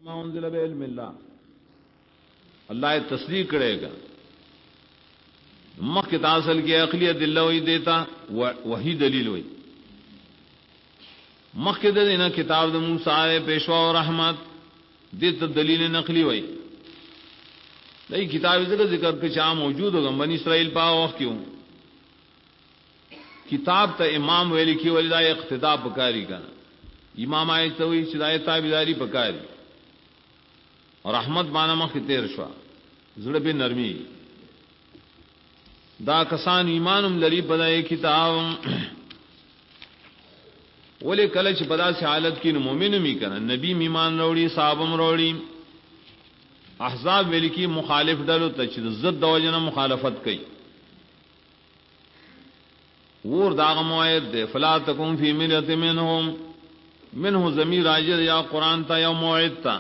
ما انزل بعلم اللہ، اللہ تصدیق کرے گا مخ کے تاصل کی عقلیت اللہ وہی دیتا وہی دلیل ہوئی مخ کے دینا کتاب د موسی پیشوا اور رحمت دیت دلیل نقلی ہوئی نہیں کتاب ذکر کے چاہ موجود ہوگا بنی اسرائیل پا وقت کیوں کتاب تا امام وی لکھی ولی اقتدا پکاری کا امام آئے تو ہدایت تابعداری پکاری اور رحمت مانا مخ تیر شوا زړه به نرمی دا کسان ایمانم لری بدای کتاب ولی کله چې پدا سي حالت کې مومن می کنه نبی ایمان وروړي صحابم وروړي احزاب ویل کی مخالف ډلو ته چې ضد د وجنه مخالفت کوي ور داغ موعد دے فلا تکون فی ملت منه ضمیر راجع یا قرآن تا یا موعد تا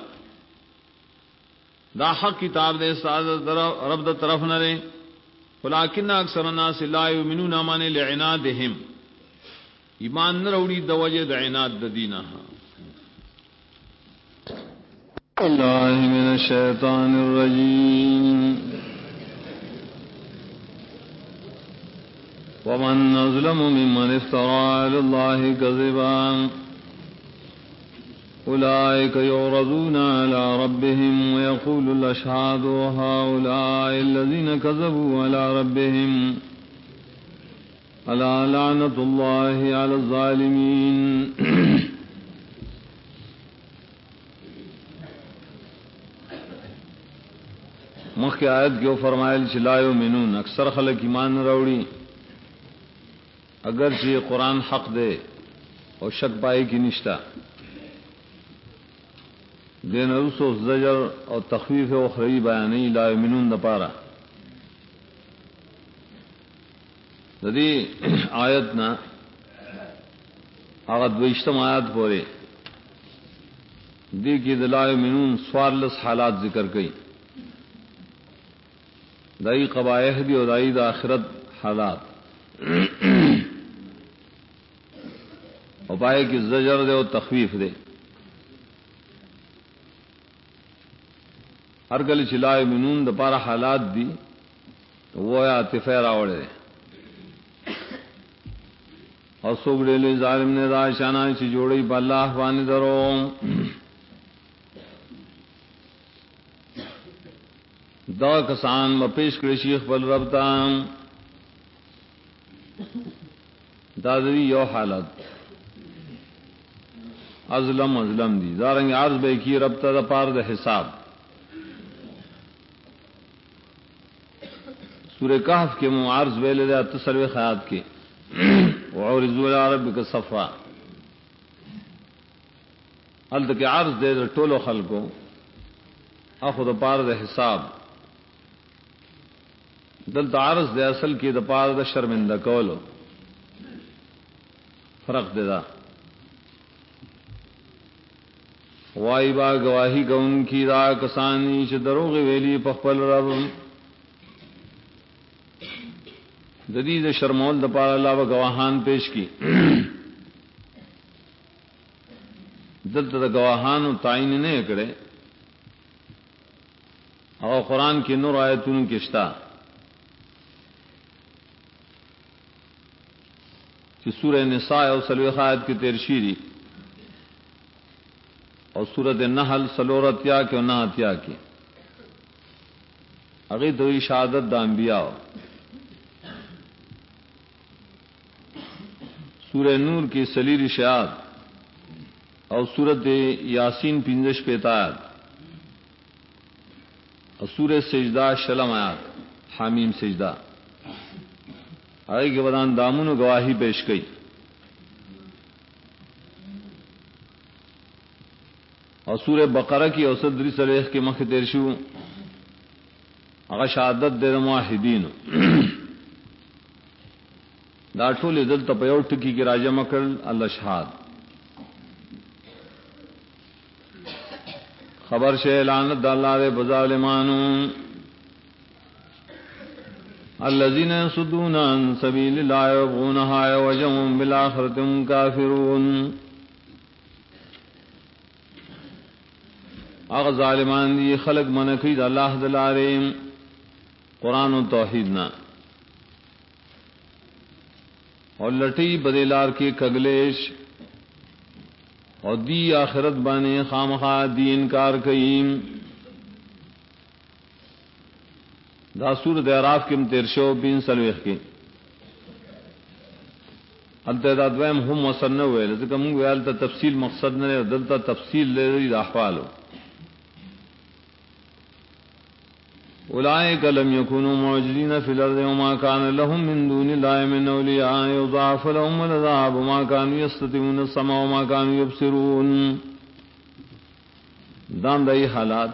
دا حق کتاب دے سعادت رب دا طرف نہ رے ولکن اکثر الناس لا یؤمنون من لعنادهم ایمان نہ روڑی د وجہ د عناد د دینہ اللہ من الشیطان الرجیم ومن أظلم ممن افترى على الله كذبا أولئك يعرضون على ربهم ويقول الأشهاد هؤلاء الذين كذبوا على ربهم ألا لعنة الله على الظالمين مخی آیت کیوں فرمائل لا یؤمنون اکثر خلق ایمان روڑی اگرچہ یہ قرآن حق دے اور شک پائی کی نشتہ دین رس و زجر اور تخویف و خری بیانی لا یؤمنون دپارا ددی آیت نا آغت ویشتم آیات پورے دی کی لا یؤمنون سوارلس حالات ذکر کئی دائی قبائح دی اور دائی دا آخرت حالات پائے کی زجر دے اور تخویف دے ہر گل چلا منون دپارا حالات دی وہ عاطفہ راوڑے اور سوگڑے لے ظالم نے دا شانہ چی جوڑی باللہ بانی درو دا کسان مپیش کرے شیخ بل ربتان دادری یو حالت ازلم دی دارنگ عرض بے کی ربطہ دا پار دا حساب سورہ کہف کے معارض ویلے دا تسلوی خیات کے وعورضوا الی ربک صفا حل تک عرض دے دا ٹولو خلقو اخو دا پار دا حساب دلتا عرض دے اصل کی دا پار دا شرمندہ کولو فرق دے دا وائی با گواہی کا ان کی را کسانی چ دروغ ویلی پخپل رب جدید شرمول دپار اللہ و گواہان پیش کی دلت دا گواہان تعین نے کرے اور قرآن کی نور آیتون کشتا کہ سورہ نساء اور سلوخ آیت کی تیرشیری اور سورت النحل سلورتیا کے اور نہتیا کی عقید ہوئی شہادت دا انبیاء سورہ نور کی سلیری شہاد اور سورت یاسین پنجش پیتایت اور سورہ سجدہ شلم آیات حامیم سجدہ آگے کے بدان دامن و گواہی پیش گئی اور سورہ بقرہ کی اوسط دری سلیخ کے مخ تیرشو اغا شہادت دے موحدین دا ټول دل تپیو ټکی کی راجہ مکل اللہ شہاد خبر شے لعنت اللہ دے بظالمانو الذين يصدون عن سبيل الله يبغونها عوجا بالآخرة هم كافرون اغ ظالمان دی خلق منقید اللہ دلاریم قرآن و توحید نا اور لٹی بدلار کے کگلیش اور دی آخرت بانے خامخا دی انکار کئیم. دا سورۃ اعراف کے مترشو بین سلویخ کے التدا دویم هم وسنو ویل ځکه موږ ویل ته تفصیل مقصد نه دلته تفصیل لري د احوالو. اولئک لم یکونوا معجزین فی الارض وما كان لهم من دون الله من اولیاء یضاعف لهم العذاب وما كانوا یستطيعون السمع وما كانوا یبصرون. دام دای حالات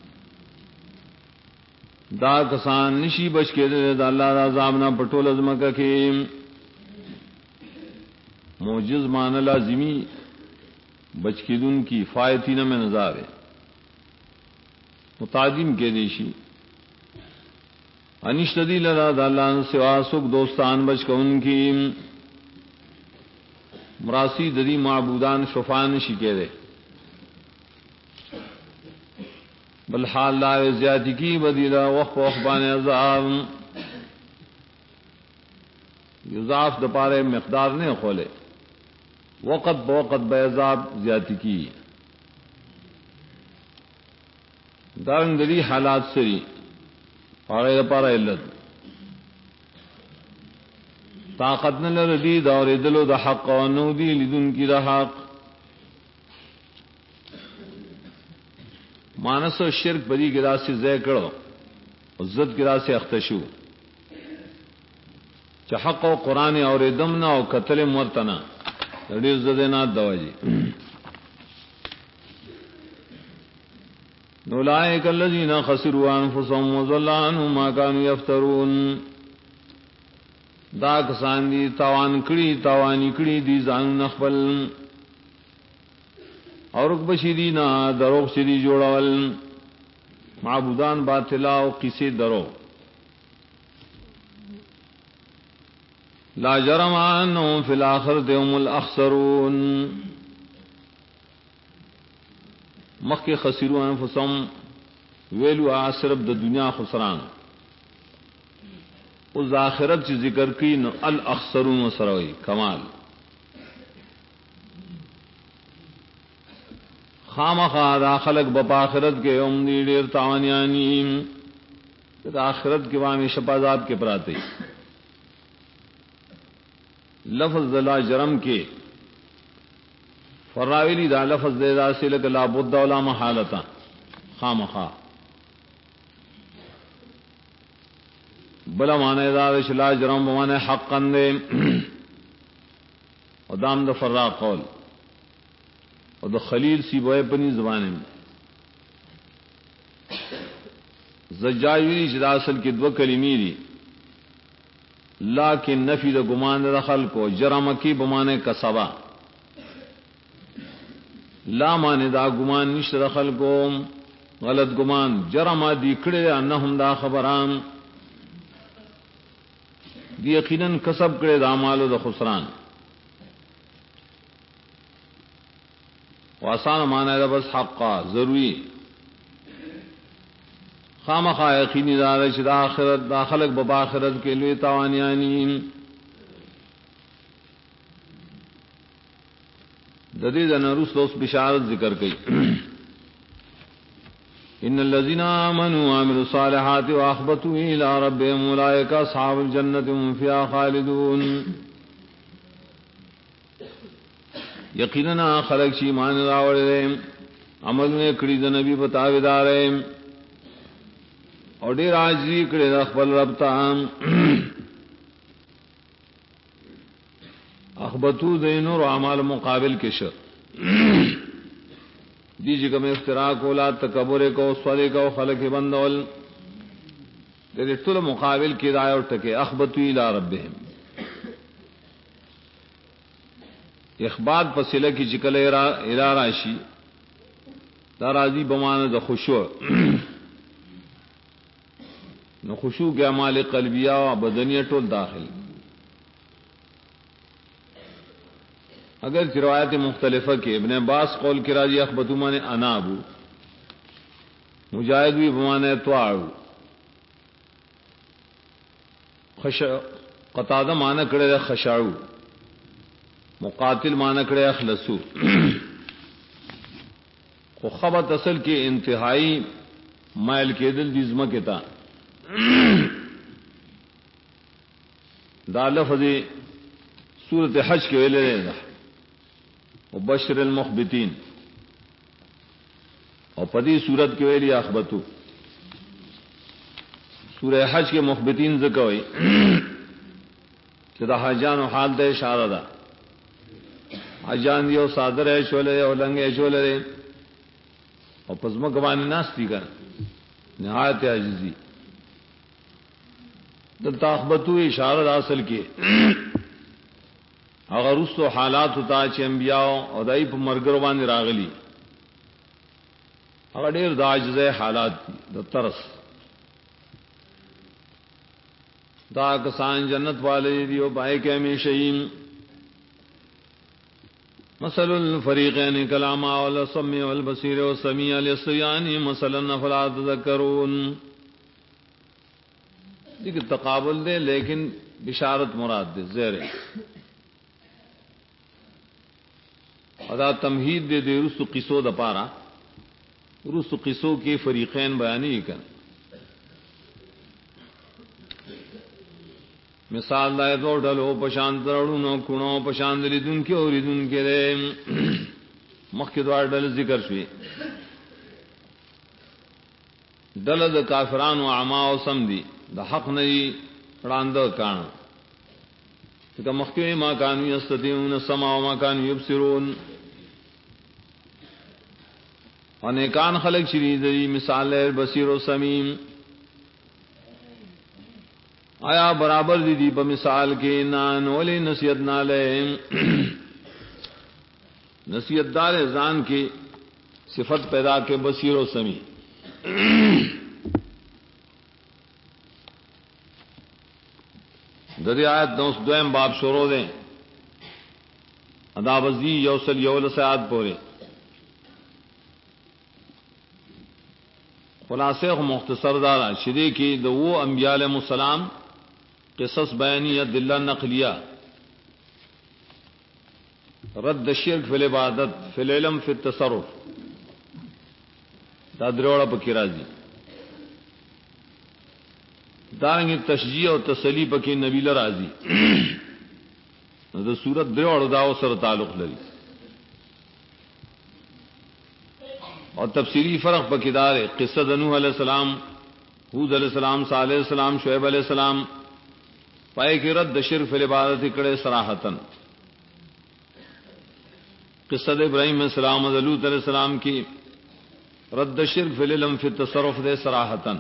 دا کسان نشی بچ کېدل د الله د عذاب نه پټول ازمکه کې موجز مان لازمی بچ کی دن کی فائتین میں نظار ہے متعظم کے دیشی انشتدی لرا دالان سوا سکھ دوستان بچ کا ان کی مراسی دری معبودان شفان شکے دے بلحال لا زیادی کی بدیلا وقف وقبان عذاب یضاف دپارے مقدار نے کھولے وقت بوقت بیضاب زیادتی کی دارن دلی حالات سری پارے پارا علت طاقت نہ لردی دور دلو دا حق و نو دی لدن کی دا حق مانس و شرک بری گرا سے زے کرو عزت گرا سے اختشو چحق و قرآن اور دمنا و قتل مرتنا لڑی زدنا دواجی. اولئک الذین خسروا انفسهم وضل عنهم ما كانوا یفترون. دا کسان دی تاوان کړي دی ځان نخبل اور بشری نا دروغ شری جوړول معبودان باطلا او قصے درو. لا جرم انهم فی الاخرۃ هم الاخسرون. مخک خسروا انفسهم ویلو صرف د دنیا خسران او آخرت چ ذکر کی نو الاخسرون سروی کمال خامخا دا خلق بپا آخرت کے ام دی ډیر تاوانیانی دا آخرت کے وامِ شپازات کے پراتے لفظ لا جرم کے فراویلی دا لفظ دے دا سے لک لا بد ولا محالتا خامخا بلا مانے دا لا جرم بمانے حقا دے اور دام دا فرا قول اور دا خلیل سی بوئے پنی زبانے میں زجاجوی جدا اصل کی دو کلمی دی لا کے نفی دا گمان دخل کو جرم کی بمانے کسبا لا مانے دا گمان نشت دخل کو غلط گمان جرم دی کڑے انہم دا خبران دی یقیناً کسب کڑے دا مالو دا خسران وآسان مانے دا بس حقا ضروری خامخا یقینی دار چ دا آخرت دا خلق ببا آخرت کے لیے تاوانیانی ددی دنرس دوست بشارت ذکر کی ان الذين آمنوا وعملوا الصالحات واخبتوا الى ربهم اولئك اصحاب الجنة هم فيها خالدون. یقینا خلق چی مان راوڑے عمل نے کڑی د نبی بتاویدارے اور ډیر عاجزی کړي د خپل رب ته اخبتو د نور اعمال مقابل کې شو دی چې کوم افتراء کولا تکبر کو سوالے کو خلق بندول د دې ټول مقابل کې راي او ټکي اخبتو الى ربهم اخبات فصله کی چکل ارا راشی دا راضی بمانه د خشوع نو خشوع کے اعمال قلبیہ و بدنیہ ټول داخل اگر روایت مختلفہ کے ابن عباس قول کے راضی اخبتو مانے انابو مجاہد بھی بمانے توار قطادہ مانا کڑے خشاعو مقاتل مانا کڑے اخلصو خو خبت اصل کے انتہائی مائل کے دل دیزمہ کے تا دا لفظ سورت حج کے ویلے دا وبشر المخبتین اور پدی سورت کے ویلی اخبتو سورہ حج کے مخبتین ذکوئی کہ دا حجان و حال دے اشارہ دا حجان دیو صادر ہے شولے اور لنگے شولے دے اور پزمہ گوانی ناستی کر نہایت عجزی دلتا اخبتو اشارہ دا اصل کے اگر اس تو حالات ہوتا چھ انبیاء اور دائی پا مرگروانی راغلی اگر دیر دا عجزے حالات دی دا ترس دا کسان جنت والے دیو بائے کے ہمیشہیم مثل الفریقین کلاما والسمی والبصیر والسمیع الیسیانی مثلا فلا تذکرون دیکھ تقابل دے لیکن بشارت مراد دے زیر ادا تمہید دے دے رسو قصو دا پارا رسو قصو کے فریقین بیانی کر مثال دائے تو ڈلو پشانت رڑونو کنو پشاند لیدن کے اور لیدن کے دے مخی دوار ڈل ذکر شوی ڈل دا کافران و عماء و سمدی دا حق نئی راندہ کانا کہ مخی ما کانو یستطیعون السماع و ما کانو یبصرون انیکان خلق شرید دی مثال ہے بصیر و سمیم آیا برابر دی دی پا مثال کے نان ولی نصیحت نالے نصیحت دار ازان کی صفت پیدا کے بصیر و سمی دری آیت نوس دویم باب شروع دیں ادا وزی یوسل یول سیاد پورے خلاصے مختصر دارا شدی کی دو انبیاء علیہ السلام قصص بیانیہ دلہ نقلیہ رد شرک فی العبادت فی العلم فی التصرف دادروڑا پکی راضی دارنگی تشجیع و تسلی پکی نبیل راضی دا صورت دروڑ داو سر تعلق لری اور تفسیری فرق پکی دار قصہ نوح علیہ السلام حود علیہ السلام صالح علیہ السلام شعیب علیہ السلام پائے کی رد شرک فی العبادت کڑے صراحتن قصہ ابراہیم علیہ السلام لوط علیہ السلام کی رد شرک فی العلم فی التصرف دے صراحتن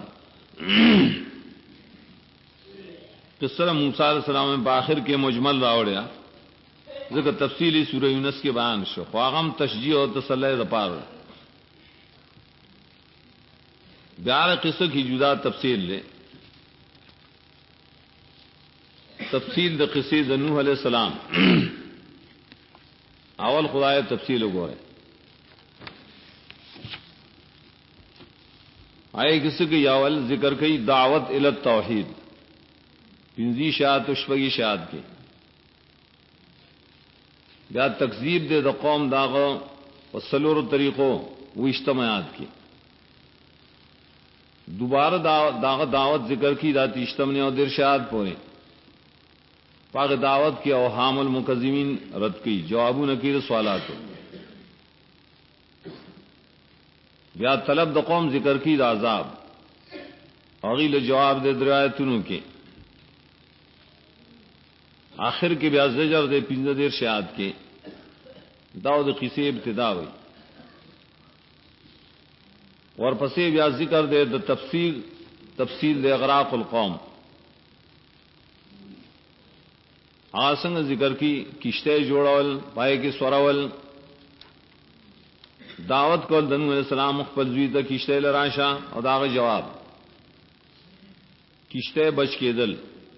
قصہ موسیٰ علیہ السلام میں باخر کے مجمل راوڑیا ذکر تفصیلی سورہ یونس کے بیان شو خواغم تشجیع و تسلی دپار بیار قصہ کی جدا تفصیل لے تفصیل دا قصے دا نوح علیہ السلام اول خدای تفصیل گو ہے آئے قصے کی اول ذکر کی دعوت الی التوحید پنزی شاعت اشفگی شاعت کی یا تکذیب دے دا قوم داغ و سلور طریقوں وہ اجتماعات کی دوبارہ داغ دعوت ذکر کی داتی اجتماعی اور درشاد پورے پاک دعوت کی اوہام المکذبین رد کی جواب نکیر سوالات یا طلب دا قوم ذکر کی دا عذاب اغیل جواب دے درایتنوں کے آخر کے بیا زجر دے پنجہ دیر شہاد کے داود قصے ابتدا ہوئی اور پسے بیا ذکر دے دا تفصیل دے اغراق القوم آسنگ ذکر کی کشتے جوڑول پائے کے سورول دعوت کو دنو علیہ السلام مخبل زوی تا کشتے لراشا اور داغ جواب کشتے بچ کے دل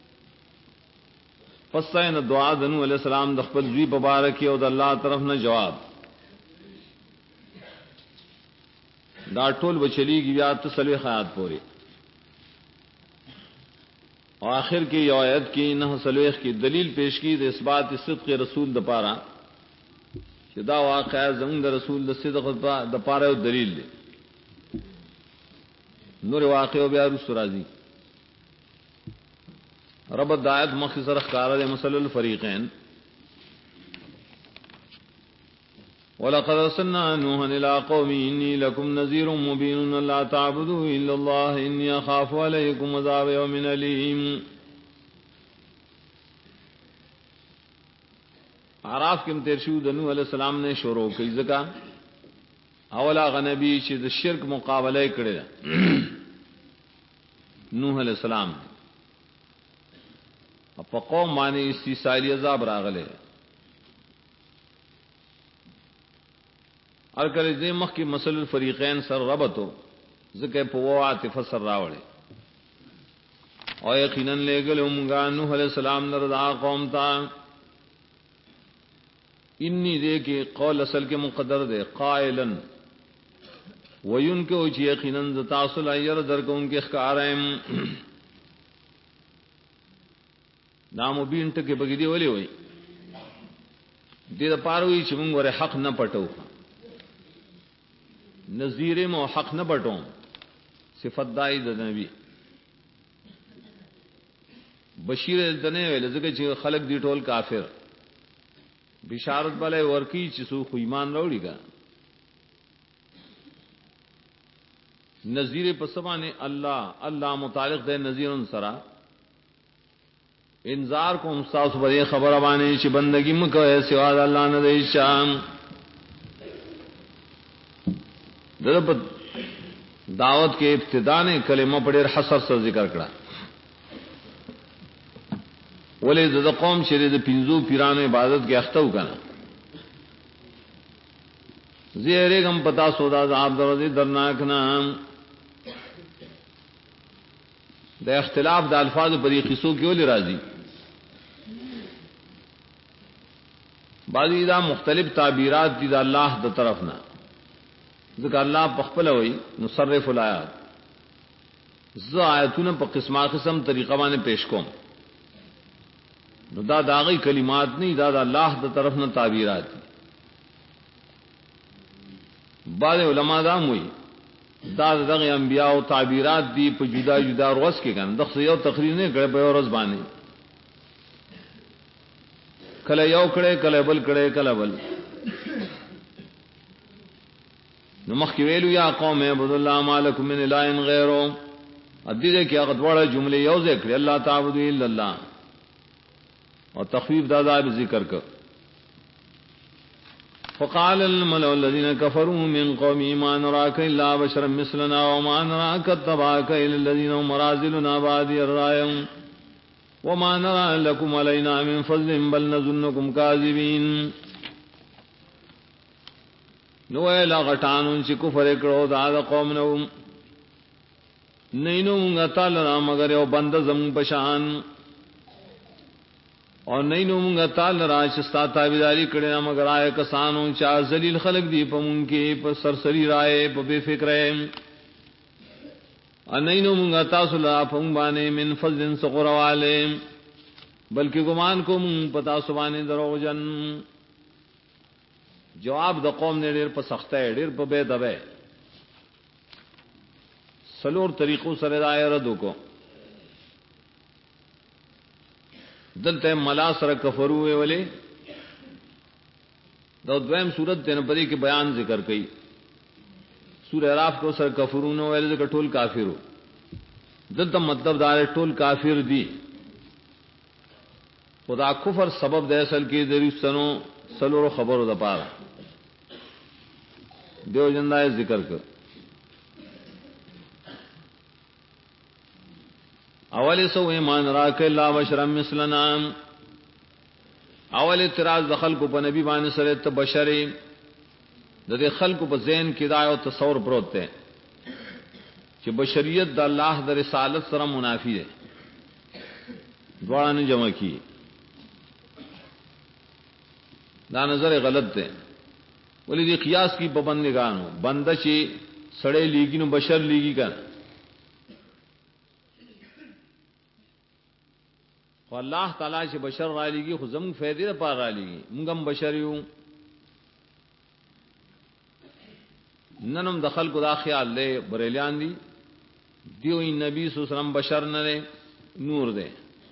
پس نہ دعا دنو علیہ السلام دخبل زوی پبارکی اور اللہ طرف نہ جواب دا ټول بچلی کی بیا تسلوی خیات پوری اور آخر کی یو آیت کی نہ سلویخ کی دلیل پیش کی دے اثبات صدق رسول د پارا کہ دا واقعہ زمون د رسول د صدق د پارا دلیل دے نور واقع بیا رس راضی رب دایت مختصر اخکار دے مسل الفریقین وَلَقَدْ أَرْسَلْنَا نُوحًا إِلَىٰ قَوْمِهِ إِنِّي لَكُمْ نَذِيرٌ مُّبِينٌ أَلَّا تَعْبُدُوا إِلَّا اللَّهَ إِنِّي أَخَافُ عَلَيْكُمْ عَذَابَ يَوْمٍ أَلِيمٍ اعراف کم ترشو نوح علیہ السلام نے شروع کی ذکا اولا غنبی چې د شرک مقابله کړي نوح علیہ السلام په قوم باندې استیصالی عذاب راغله اور کله دې مخ کې مسل الفریقین سر ربطو ذکر په وات فسر راوړي او یقینا لګلم نوح علیہ السلام نردا قوم تا انی دے کے قول اصل کے مقدر دے قائلا وین کے او یقینا تاصل ایر در کو ان کے اخکارم نام مبین ټکي بګدی ولي وای دې پاروي چې موږ ور حق نه پټو نذیر مو حق نہ بٹوں صفت دائی د نبی بشیر دنے ویل زکه چې خلق دی ټول کافر بشارت بلے ورکی چې سو خو ایمان راوړي کا نذیر پسمانے اللہ متعلق دے نذیر سرا انذار کو مستاس بڑے خبر بانے چې بندگی مکو سوا اللہ نہ دے شام دعوت کے ابتدا نے کلمہ پڑے حسر سے ذکر کرا ولے د قوم شری د پینزو پیران عبادت کے اختو کنا زیرے گم پتا سودا عذاب دروازے درناک نام د اختلاف د الفاظ پر قصو کیوں لے راضی بعضی دا مختلف تعبیرات دی دا اللہ د طرف نہ ذکر اللہ پخپل ہوئی نصرف الآیات ز آیتون پا قسم طریقہ بانے پیش کوم نو دا داغی کلمات نہیں دا اللہ دا طرف نہ تعبیرات بعض علماء دام ہوئی دا دغی انبیاء و تعبیرات دی پا جدا جدا روز کے کن دخص یو تقریر نے کڑے پا یو روز بانے کل یو کڑے کل بل کڑے کل بل نمخ کی ویلو یا قوم عبد اللہ مالکم من الہ غیرو ادیدے کیا غدوڑا جملے یو ذکر اللہ تعبدو الا اللہ اور تخفیف دادا ذکر کر فقال الملأ الذين كفروا من قومه ما نراك الا بشرا مثلنا وما نراك اتبعك الا الذين هم راذلنا بادي الرأي وما نرى لكم علينا من فضل بل نظنكم كاذبين نو ایلا غٹانو چی کفر اکڑو دا قوم نو نینو منگا تالنا مگر یو بند زمون پشان اور نینو منگا تالنا چستا تابداری کڑنا مگر آئے کسانو چا ذلیل خلق دی پا منکی پا سرسری رائے پا بے فکرے اور نینو منگا تاسولا پا منبانے من فضل سقر والے بلکہ گمان کو من پتا سبانے درو جن جواب د قوم نے ډیر په سخته ډیر په بے دبے سلور طریقو سره دایره دکو دلته ملا سره کفرو ویلې دا دویم صورت دنه پدې کې بیان ذکر کړي سورہ اعراف کو سره کفرو نو ویلې د ټول کافرو دلته مطلب دا ټول کافر دي خدا کفر سبب د اصل کې درستنو سلور خبرو د پاره دیو جندائے ذکر کر اول سو ایمان راک اللہ بشرا مثلنا اول اعتراض دخل کو پا نبی بان سرت بشری دے خلق پا ذہن کی دائے و تصور پروتے کہ بشریت دا اللہ دا رسالت سرا منافی ہے دوڑا نے جمع کی دا نظر غلط ہے ولی دی قیاس کی پابند نگانو بندہ چی سڑے لیگی نو بشر لیگی کا خو اللہ تعالی چې بشر را لیگی خو زمون فائدې لپاره را لیگی، موږ هم بشر یو. ننم دخل کو دا خیال لے بریلیان دی دیو نبی صلی اللہ علیہ وسلم بشر نہ دے نور دے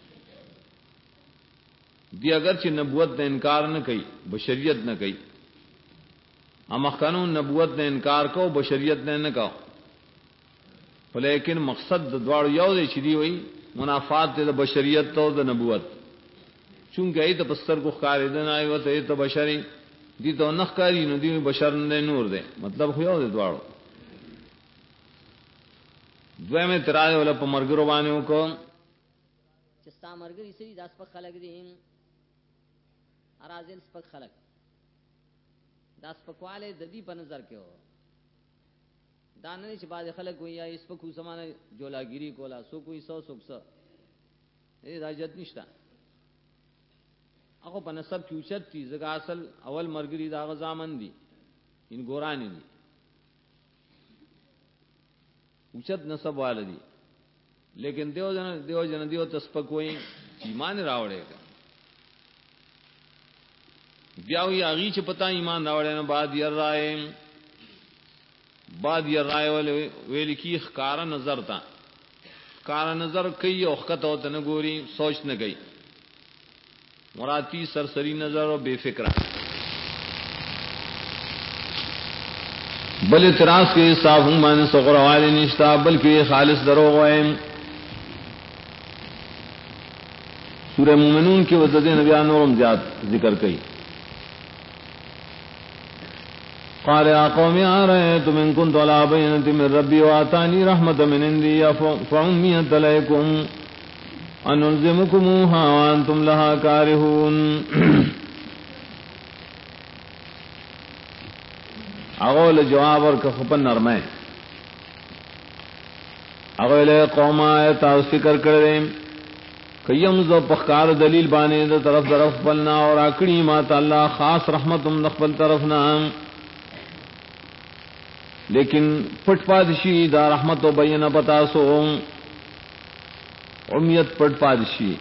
دی، اگرچہ نبوت نے انکار نہ کئی بشریت نہ کئی، اما قانون نبوت نے انکار کو بشریت نے نہ کہو، لیکن مقصد دوڑ یو دے چدی ہوئی منافات دے بشریت تو دے نبوت، چونکہ ای تو پستر کو خاردن آئی و تے تو بشری دی تو نخکاری نو دی بشر نے نور دے، مطلب خو یو دے دوڑو. دوے میں ترائے والا پا مرگرو بانیوں کو چستا مرگر اسری دا سپک خلق دیم ارازل سپک خلق دا سپکوالے ددی پا نظر کے ہو داننے چھ بعد خلق کوئی یا سپکو سمانا جولا گیری کولا سو کوئی سو سکسا یہ دا جد نشتا اخو پا نصب کی اچت تی زکا اصل اول مرگری دا غزامن دی ان گورانی دی اچت نصب والدی، لیکن دیو جن تسپک ہوئی ایمان راوڑے گا بیاوی آغی چھ پتا ایمان راوڑے نا بعد یر رائے ویلی کی خکارا نظر تا خکارا نظر کئی اخکت ہوتا نگوری سوچ نہ گئی مراتی سرسری نظر و بے فکرہ بل اعتراض کے صاف ہوں مانے سغر والے نشتا بلکہ خالص دروغ وائم. سورہ مومنون کی وزد نبیان نورم زیاد ذکر کئی. قال يا قوم أرأيتم إن كنت على بينة من ربي وآتاني رحمة من عندي فعميت عليكم أنلزمكموها وأنتم لها كارهون. اغول جواب اور کفن نرمائے اغول قوم آئے تاس فکر کرے کیم زو پخکار دلیل بانے دا طرف بلنا اور آکڑی ماتا اللہ خاص رحمتم نقبل طرف نام، لیکن پٹ پادشی دا رحمت و بین بتاسو امیت پٹ پادشی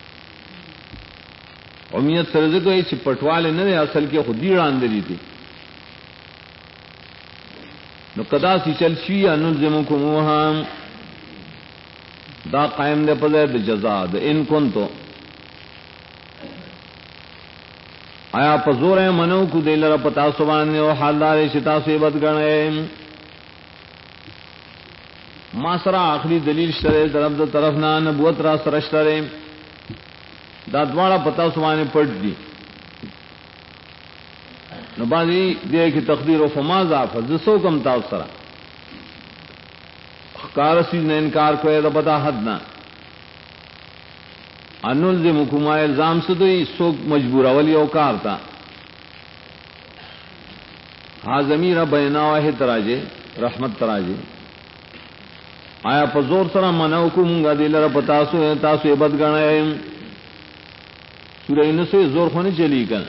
امیت سرزکو ایچ پٹوالے نرے اصل کے خودی راندری تھی نو قدا سی چل شی انلزمکموها دا قائم دے پدے دا جزا دا ان کنتو آیا پزور منو کو دے لرا پتا سبانے و حالدار شتا سیبت گنے ما سرا آخری دلیل شرے طرف نا نبوت را سرشترے دا دوارا پتا سبانے پڑ دی نبادی دے کی تقدیر و فمازا فزسو کم تاو سرا کارسی نے انکار کوئے دا بتا حد نا انلزمکم الزام سدوئی سوک مجبور اولی اوکار تا ہا ضمیر بینا واہ تراجے رحمت تراجے آیا پزور سرا منوکم گا دلر پتاسو تاسو عبد گانا سورہ نسو زور خونے چلی کن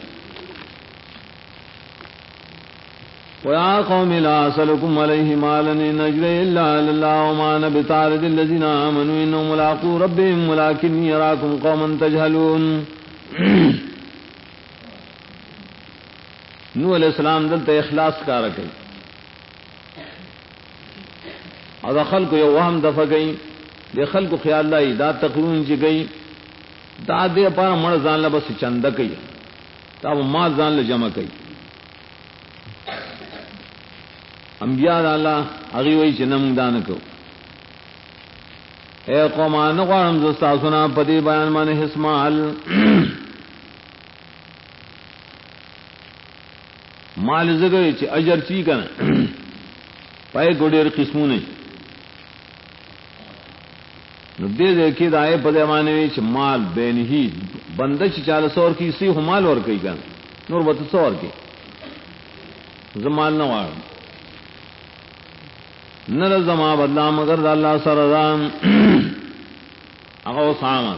وَيَا قَوْمِ لَا أَسْأَلُكُمْ عَلَيْهِ مَالًا إِنْ أَجْرِيَ إِلَّا عَلَى اللَّهِ وَمَا أَنَا بِطَارِدِ الَّذِينَ آمَنُوا إِنَّهُمْ مُلَاقُو رَبِّهِمْ وَلَكِنِّي أَرَاكُمْ قَوْمًا تَجْهَلُونَ. نوح علیہ السلام دلتا اخلاص کا رکھیں اور خلق یو وہم دفع گئی دے خلق خیال لائی دا تقرون چی گئی دا دے پارا مر زان لبس چندہ کئی تا وہ مال زان لجمع کئی انبیاء اللہ اگی وی چنم دانکو اے قومان نقوارم زستا سنا پتی بیان من حسمال مال زگوی چی اجر چی کنا پائے گوڑیر قسمونے نو دے دیکھی دائے پدے مانوی چی مال بینہی بندہ چی چال سور کی سی ہو مال ورکی کنا نور بتا سور کی زمال نوارم نرزما بدلا مگر دا اللہ سردام اغو ساما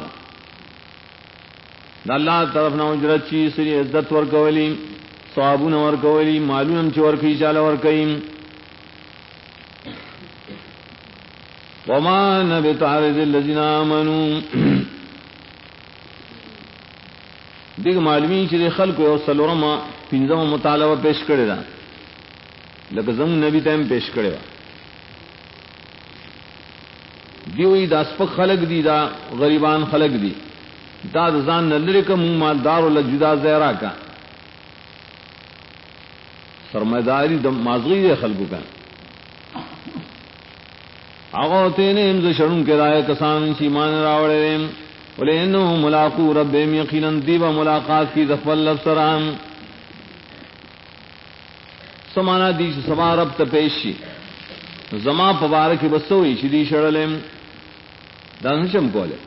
دا اللہ طرف نا اجرت چی سری عزت ورکولی صحابون ورکولی معلوم چی ورکی چال ورکیم وما نبتعرض الذين آمنوا دیکھ معلومی چې خلق یو سلورما پنځم مطالبه پیش کړی دا لکه زموږ نبی ته هم پیش کړی دی وی دا سپک خلق دی دا غریبان خلق دی دا ځان نه لري کوم مالدار ول جدا زیرا کا سرمایداری د مازغی خلقو کا هغه ته نه هم شړون کړای کسان چې ایمان راوړل ولینو ملاقات ربهم یقینا دیو ملاقات کی ذفل السلام سمانا دی سما رب ته پیشی زما پبارک بسوی چې دی شړلم دا نشم کوله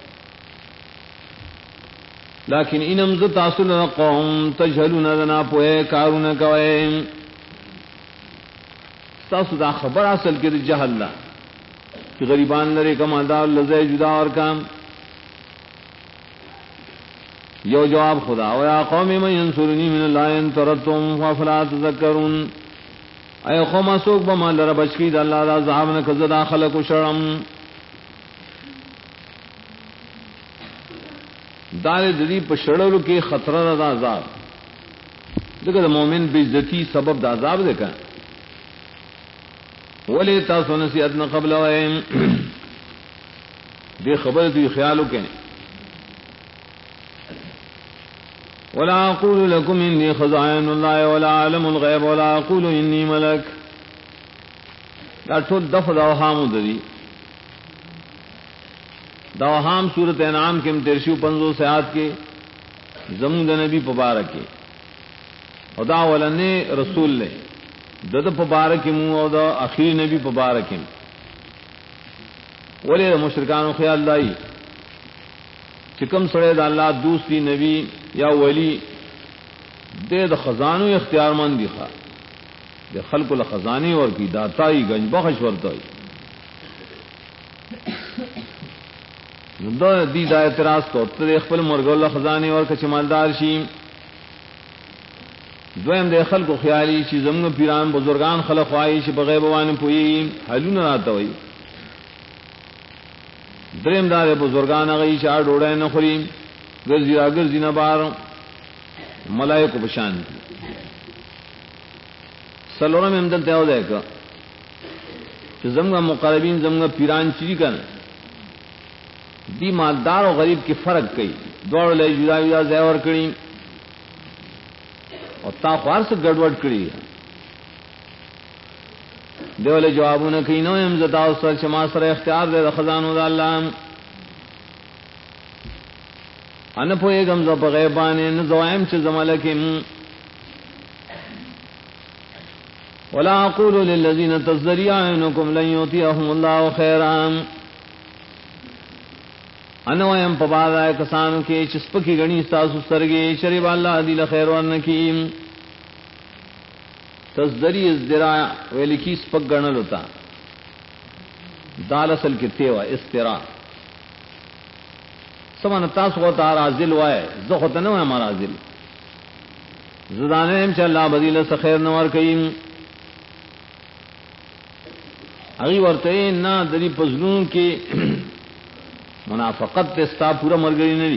لیکن انم ز تاسو نه قوم تجهلون لنا په کارونه کوي تاسو دا خبر اصل کې د جهل لا چې غریبان لري کمالدار لزای جدا اور کام یو جواب خدا و یا قوم من ینصرنی من اللہ ان ترتم فافلا تذکرون اے قوم سوک بما لر بچکی دا اللہ دا عذاب نہ کزدا خلق شرم دار دلی پشڑلو کے خطرہ دا عذاب دیکھا مومن بیزتی سبب دا عذاب دیکھا ولی تاسو نصیحت نہ قبل وائم دے خبر دی خیالو کے ولا اقول لكم اني خزائن الله ولا اعلم الغيب ولا اقول اني ملك دا ټول دفع دا وهام دي دا وهام سورۃ انعام کې ترشو 50 آیات کې زمون د نبی مبارک او دا ولنه رسول له د مبارک مو او دا اخیر نبی مبارک ولې مشرکانو خیال دای چکم سره دا اللہ دوسری نبی یا ولی دے دا خزانو اختیار مند دی خواہ دے خلق الخزانی اور کی داتائی گنج بخش ورتائی دا دی دا اعتراض تو تر اخفل مرگو اللہ خزانی اور کچھ مالدار شیم دویم دے خلق و خیالی چی زمن پیران بزرگان خلق خواہی چی بغیبوان پوئی حلون راتا ہوئی دریم دار بزرگان اگئی چار ڈوڑے نہ خوریم گرزی را گرزی نہ بار ملائکو پشان سلورم امدل تیو دے کا کہ زمگا مقربین زمگا پیران چیزی کن دی مالدار و غریب کی فرق کئی دوڑ لے جدا جدا زیور کری اور تا خوار سے گڑوڑ کری دیولے جوابوں نے کہی نو امزتا سر شما سر اختیار دے خزانو دا اللہ ان پوئے گم زب غیبانے نزوائم چھ زمالکم ولا اقول للذین تزدری اعینکم لن یؤتیہم اللہ خیرام انوائم پبادائے کسانو کے چسپکی گنی ساسو سرگے شریب اللہ دیل خیر ورنکیم تصدری ازدراع ویلکی سپک گنل ہوتا دال اصل کی تیوا استرا سمان تاس ہوتا رازل وائے زخوتا نو ہے مرازل زدانے ہم اللہ بدیل سخیر نوار کئیم اگی ورتے نا دری پزلون کی منافقت تستا پورا مرگری نری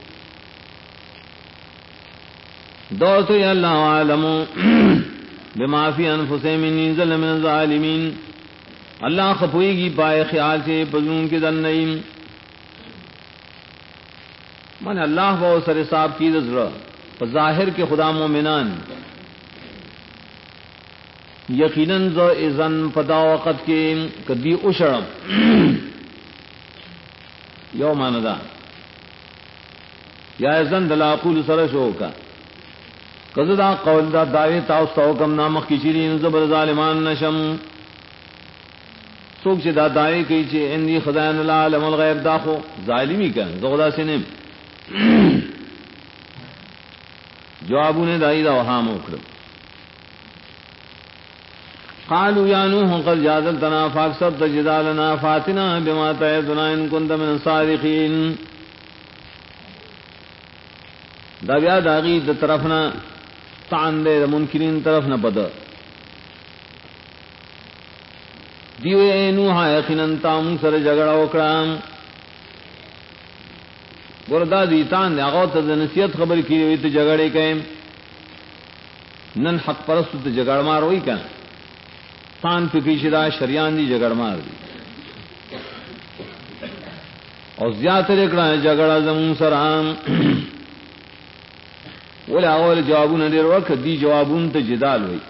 دوستو یا اللہ عالمو بما فی انفسہم من ظلم من الظالمین اللہ خپوئی گی پائے خیال سے پزلون کے دن نئیم من اللہ وہ سر صاحب کی رضا ظاہر کے خدا مومنان یقیناً ذو اذن پدا وقت کے کدی اشرم یو ماندا یا اذن دلا قول سرشو کا قضا قول دا دعوی تاو سو کم نامخ کی چیرین زبر ظالمان نشم سوک چی دا دعوی کی چی اندی خزائن العالم الغیب داخو ظالمی کا زغدا سنم جوابوں نے دائی دا وہام اکرم قالوا یا نوح قد جادلتنا فاکسبت جدالنا فاتنا بما تعدنا ان کنت من الصادقین دا بیا داغی دا طرفنا طعن دے دا منکرین طرف نہ پدا دیو نوح یقینا تام سر جګړه وکړه وردا دیتان هغه ته نصیحت خبر کیږي ته جګړه کوي نن حق پرست ته جګړه مار وای کړه تان په کې شدا شریان دی جګړه مار دی او زیات لري جګړه زمون سره ولا اول جوابونه ډیر وخت دی جوابونه ته جدال وای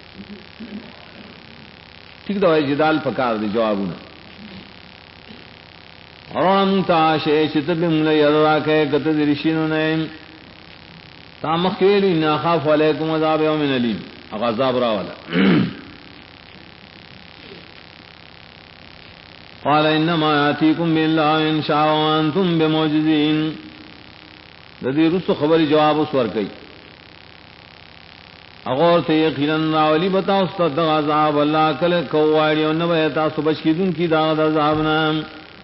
ٹھیک دا جدال پکار دی جوابونه اورم تا شی چتبم لیرا کہ گت درشینو نے تامخیل ان خاف علیکم عذاب یوم الیم عذاب را والا قال انما یاتیکم بالله ان شاء وانتم بمعجزین ذی رسو خبر جواب اس ور کئی اغور تے یقینا راولی بتا استاد عذاب اللہ کل کوواڑی اور نہ تا صبح کی کی داغ عذاب نام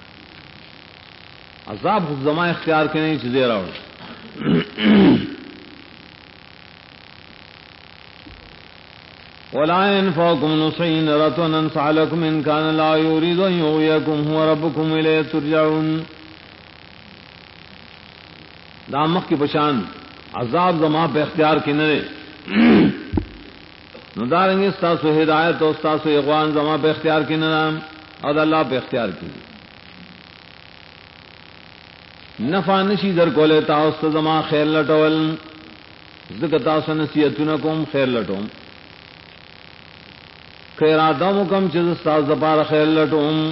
عذاب خود زمان اختیار کے نہیں چیزیں راوڑ ولا ينفعكم نصحي نرة ننصح لكم إن كان لا يريد أن يغويكم هو ربكم إليه ترجعون دامخ کی پشان عذاب زمان پہ اختیار کی نرے نداریں گے استاسو ہدایت و استاسو اغوان زمان پہ اختیار کی نرام اور اللہ پہ اختیار کی نفع نشی در کو لیتا است زمان خیر لٹول ذکتا سنسیتنکم خیر لٹوم خیراتم کم چیز استاز دپار خیر لٹوم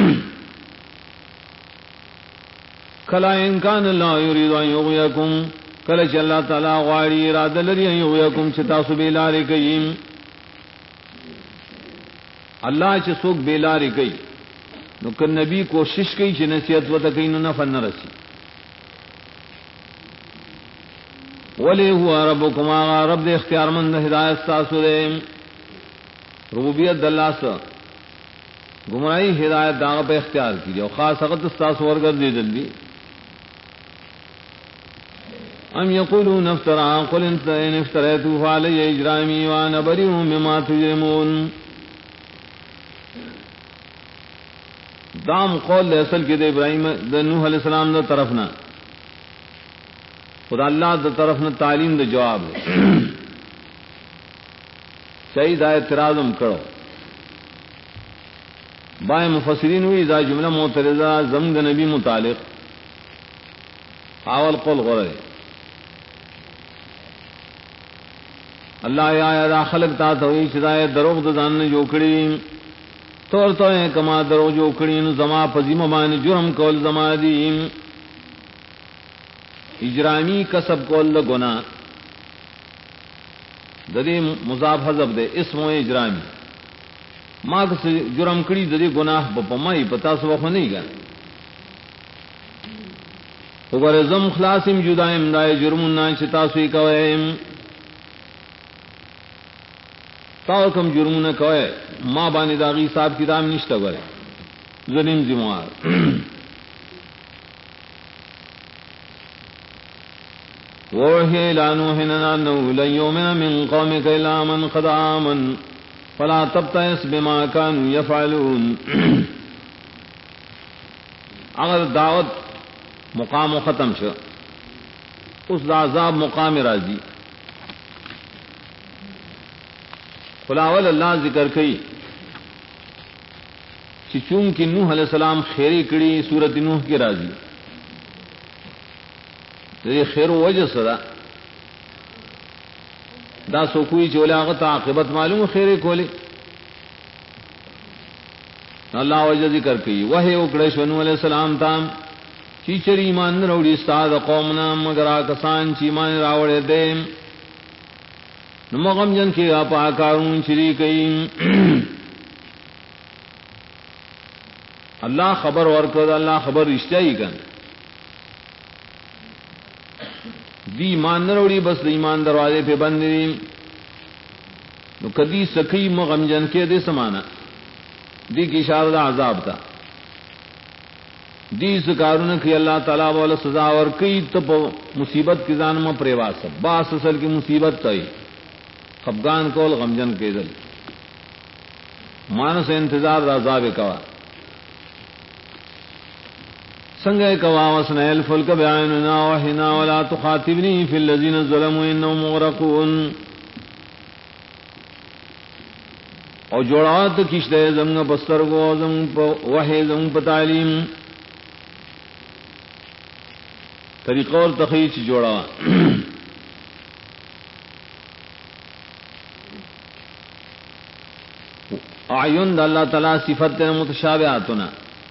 کلا انکان اللہ یرید ان یغویکم کلا چ اللہ تعالی غواړي اراده لري ان یغویکم چتا سو بیلاری کئ اللہ چ سوک بیلاری کئ نو کہ نبی کوشش کئ چ نصیحت وته کئ نو نفع نہ رسی ولی هو ربکم رب دے اختیار مند ہدایت تاسو دے ربوبیت اللہ سے گمراہی ہدایت داغ پہ اختیار کی اور خاص وقت تاسو ورگر دے جلدی ام یقولون افترا قل ان افتریتو فعلی اجرامی وانا بریء مما تجرمون دام قول اصل کی دے ابراہیم دے نوح علیہ السلام دے طرفنا خدا اللہ دے طرفنا تعلیم دے جواب صحیح دا اعتراضم کرو بائیں مفسرین ہوئی دا جملہ معترضہ زمد نبی متعلق اول قول غرر اللہ یا دا خلق تا توئی چدائے دروغ دان جو کڑی طور تو ہے کما درو جو کڑی زما پزیم مان جرم کول زما دی اجرامی کسب کول گناہ ددی مضاف حذف دے اسم و اجرامی ماں سے جرم کڑی ددی گناہ بپمائی پتا سو خو نہیں گا وگر زم خلاصم جدائم دای جرم نا چتا سوی کویم تاو کم جرم نہ کوئے ماں بانی داغی صاحب کتاب نشتا کرے ظلم ذموار ووحی لانوح انہو لن یومن من قومک الا من قد آمن فلا تبتئس بما كانوا يفعلون اگر دعوت مقام ختم شو اس دا عذاب مقام راضی خلاول اللہ ذکر کئی چونکہ نوح علیہ السلام خیری کڑی سورت نوح کی راضی یہ خیر و وجہ صدا دا سوکوئی چولاغت عاقبت معلوم خیر کھولے اللہ وجہ ذکر کئی وحی اکڑش نوح علیہ السلام تام چیچر ایمان روڑی استاد قومنا مگر آکسان چی ایمان راوڑے دیم نمغم جن کی اپا کارون چری کئی اللہ خبر ورکد اللہ خبر رشتہ ہی کن دی ایمان نروڑی بس دی ایمان دروازے پہ بند دی نو کدی سکی مغم جن کے دے سمانا دی کی اشارہ عذاب تھا دی سکارون کی اللہ تعالیٰ والا سزا ورکی تب مصیبت کی زانمہ پریواز باس اصل کی مصیبت تائی خفگان کول غمجن کے دل مانس انتظار دا عذاب کوا سنگے کوا وسنع الفلک بعیننا وحینا ولا تخاطبنی فی الذین ظلموا انهم مغرقون او جوڑات کشتے زمگ بسترگو زمگ وحی زمگ تعلیم طریقہ اور تخیچ جوڑا اعین دا اللہ تعالی صفت متشابہاتنا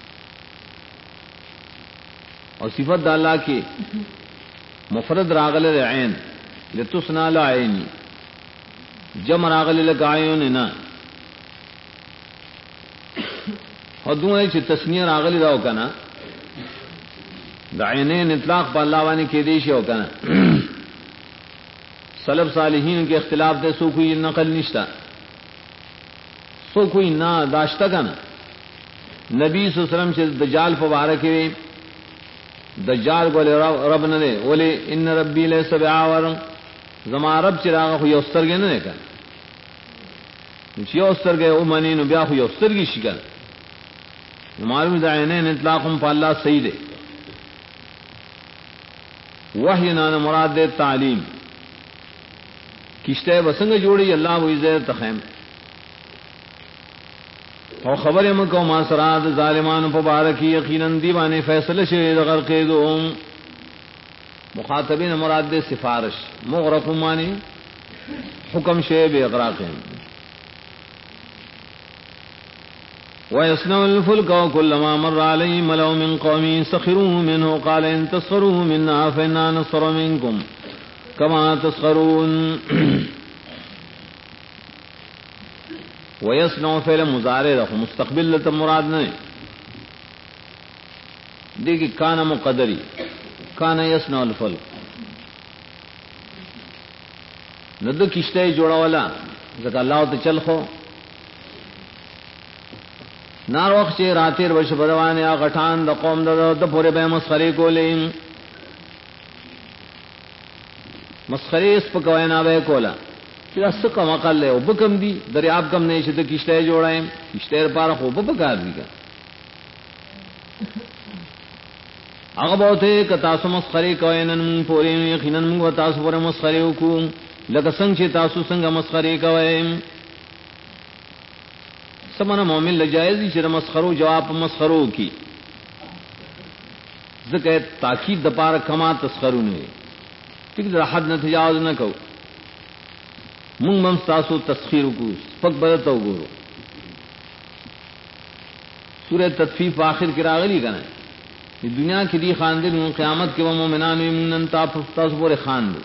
اور صفت دا اللہ کی مفرد راغل عین لتسنا لعینی جمع راغل لکعیننا اور دونوں چھ تسنیہ راغل داو کنا دا عینین اطلاق پا اللہ وانی کی دیشی ہو کنا سلف صالحین کے اختلاف دے سو کوئی نقل نشتا سو کوئی نا داشتا کنا نبی صلی اللہ علیہ وسلم سے دجال پبارک ہوئے دجال کو رب نہ دے بولے ان ربی لے سب آور زما رب چراغ ہو یوستر گے نہ کنا یوستر گے او منی نو بیا ہو یوستر کی شکر معلوم دا عینین اطلاقم پا اللہ صحیح دے وحی نانا مراد دے تعلیم کشتے بسنگ جوڑی اللہ وی زیر تخیم اور خبر مکو ما سراد ظالمان پبارکی یقیناً دیوانے فیصلہ شوید غرقی دوم مخاطبین مراد دے سفارش مغرق مانی حکم شوید اغراقیم وَيَصْنَعُ الْفُلْكَ وَكُلَّمَا مَرَّ عَلَيْهِ مَلَأٌ مِّن قَوْمِهِ سَخِرُوا مِنْهُ قَالَ إِن تَسْخَرُوا مِنَّا فَإِنَّا نَسْخَرُ مِنكُمْ كَمَا تَسْخَرُونَ وَيَصْنَعُ فعل مضارع رکھو مستقبل لتا مراد نہیں دیکھیں کان مقدری کان یصنع الفلک ند کشتے جوڑا والا ذکا اللہ تو چل خو نار وقت چے راتیر وش بدوانے غٹان دا قوم دا پورے بے مسخری کو لیں مسخری اس پا کوئینا بے کولا چرا سکم اقل لے او بکم دی دریاب کم نہیں شد کشتے جوڑائیں کشتے پارا خوب بکار دی کا اگر بہت ہے کہ تاسو مسخری کوئینا من پوری یقینا من و تاسو پورے مسخری کو لکا سنگ چے تاسو سنگ مسخری کوئیں سمنا مومن لجائزی چرا مسخرو جواب مسخرو کی ذکر تاکید دپار کما تسخرو نہیں ٹھیک در حد نہ تجاوز نہ کو منگ ممستاسو تسخیر کو پک بدتو گورو سورہ تطفیف آخر کی راغلی کنا دنیا کی دی خاندن قیامت کے وہ مومنان منن تاسو پورے خاندن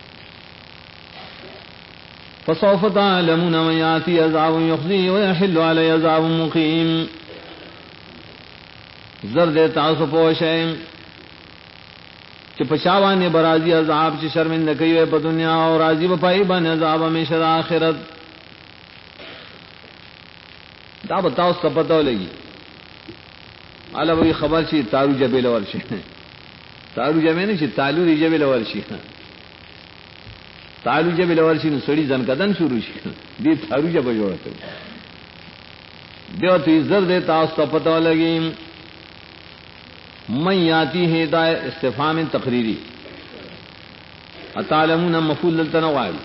فسوف تعلمون من يأتي عذاب يخزيه ويحل عليه عذاب مقيم زرد تاسو پوشیں کہ پچاوانے برازی عذاب چ شرمندہ کیے په دنیا اور راضی بپائی بن عذاب ہمیشہ آخرت دا بتاؤ سپتو لگی الا وہی خبر چی تارو جبل ورشی تارو جمع نہیں چی تالو دی جبل ورشی تالو جبل ورشی نو سڑی زن کدن شروع شي دی تارو جب جوړته دیو تی زر دے تاس سپتو لگی من یاتی ہے دا استفہام تقریری اتعلمون مفعول للتنوعی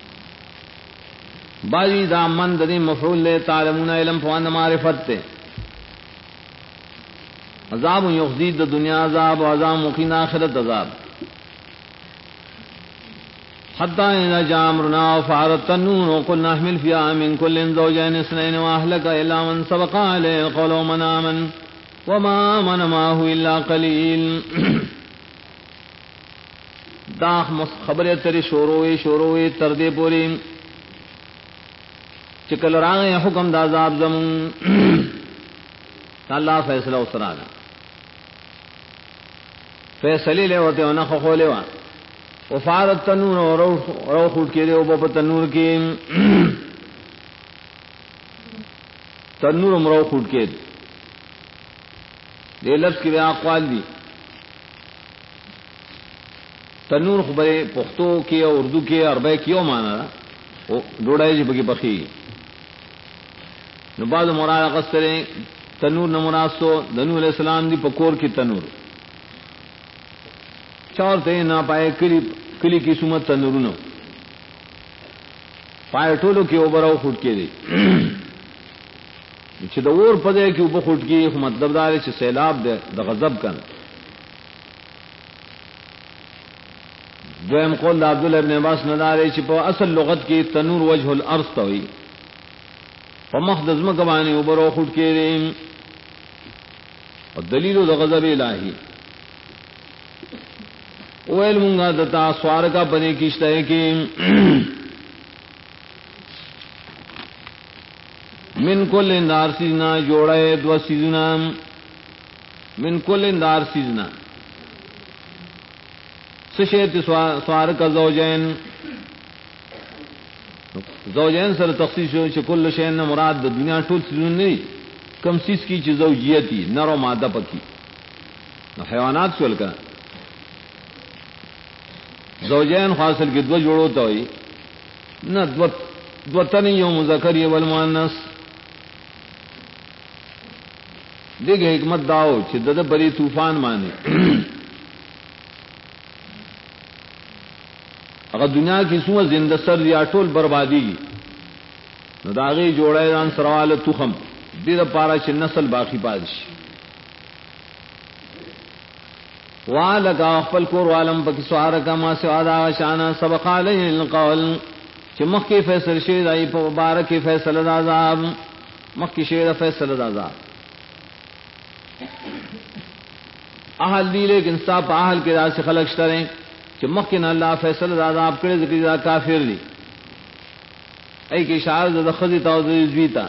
باجی دا من ددی مفعول لے تعلمون علم فوان معرفت تے عذاب یخزید دا دنیا عذاب و عذاب مقین آخرت عذاب حتی اذا جاء امرنا وفارت النور وقلنا احمل فيها من كل زوجين اثنين واهلك الا من سبق عليه القول ومن آمن وما آمن معه الا قليل داخ خبر تری شوروی تردے پوری چکل راغ حکم دا عذاب زمون اللہ فیصلہ اسرانا فیصلی لے ہوتے ہونا خولے وہاں وفارت تنور اور رو خود کے دے وہ تنور کی تنور مرو خود کے دے لفظ کی اقوال دی تنور خبرے پختو کی اور اردو کے عربی کیوں مانا ڈوڑائی جی بکی بخی نو بعد مراد غسرے تنور نہ مناسو دنو علیہ السلام دی پکور کی تنور چورتے نہ پائے کلی کی سمت تنور نو پائے ٹولو کی اوبراو خود کے دی چې د اور په ځای کې وب خود کی مطلب دا چې سیلاب د غضب کن دویم قول عبد الله ابن عباس نه داري چې په اصل لغت کې تنور وجه الارض ته وي په مخدز مکبانی اوبراو خود کې دی او دلیل د غضب الہی ویل مونږه دتا سوار کا بنے کیشته کې من کل اندار سیزنا جوڑے دو سیزنا من کل اندار سیزنا سشیت سوار کا زوجین سر تخصیص ہو چھ کل شین مراد دنیا ٹول سیزن نہیں کم سیز کی چھ زوجیتی نر و مادہ پکی حیوانات سول کا زوجین خاصل کی دو جوڑو تو ہوئی نہ دو تن یو مذکر یہ والمؤنث دیکھے حکمت داؤ شدت بری طوفان مانے اگر دنیا کی سو زندہ سر یا ٹول بربادی کی نداغی جوڑے دان سروال تخم دیر پارا چھ نسل باقی پادش والکا اخفل کور والم پکی سوارکا ما سوادا شانا سبق علیہ القول چھ مخ کی فیصل شید آئی پا بارک فیصل دازاب مخ کی شید فیصل دازاب اہل دی لیکن صاحب اہل کے راز سے خلق شتریں کہ مخن اللہ فیصل دادا آپ کرے ذکر دا کافر دی ای کہ اشارہ دا خزی تاوزی زویتا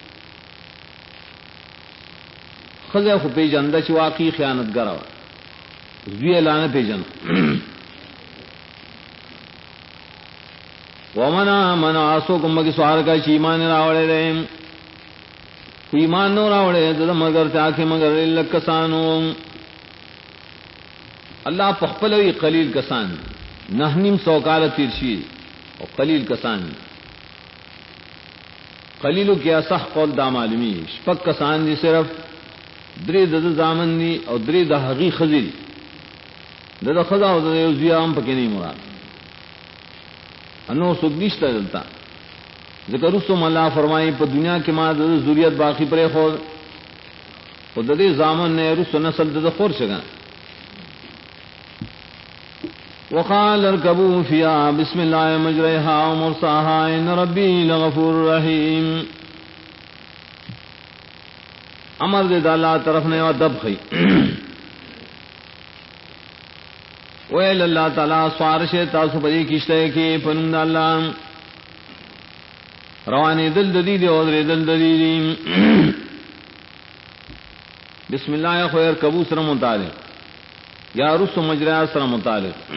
خزی خو پی جندہ چی واقعی خیانت گروا زوی لانا پی جند ومنا من آسو کمبا کی سوار کا چی ایمان راوڑے رہے کوئی ایمان نو راوڑے دا مگر تاکہ مگر اللہ کسانو اللہ پخپلوی قلیل کسان نحنیم سوکال تیرشید اور قلیل کسان قلیلو کیا صح قول دا معلومی شپک کسان دی صرف دری دد زامن دی اور دری دا حقی خزی دی دد خزا و دد یوزیام پکی نہیں مراد انو سکنیشتا دلتا ذکر رسوم اللہ فرمائی پا دنیا کے ماں دد ذریت باقی پرے خود و دد زامن نے رسو نسل دد خور شگا وقال اركبوا فيها بسم الله مجريها ومرساها ان ربي لغفور رحيم امر دے اللہ طرف نے ادب خی ویل اللہ تعالی سوارش تاسو بری کشتے کی پنند اللہ روانی دل ددی دی اور دل ددی دی بسم اللہ خیر کبو سر متعلق یا رسو مجریا سر متعلق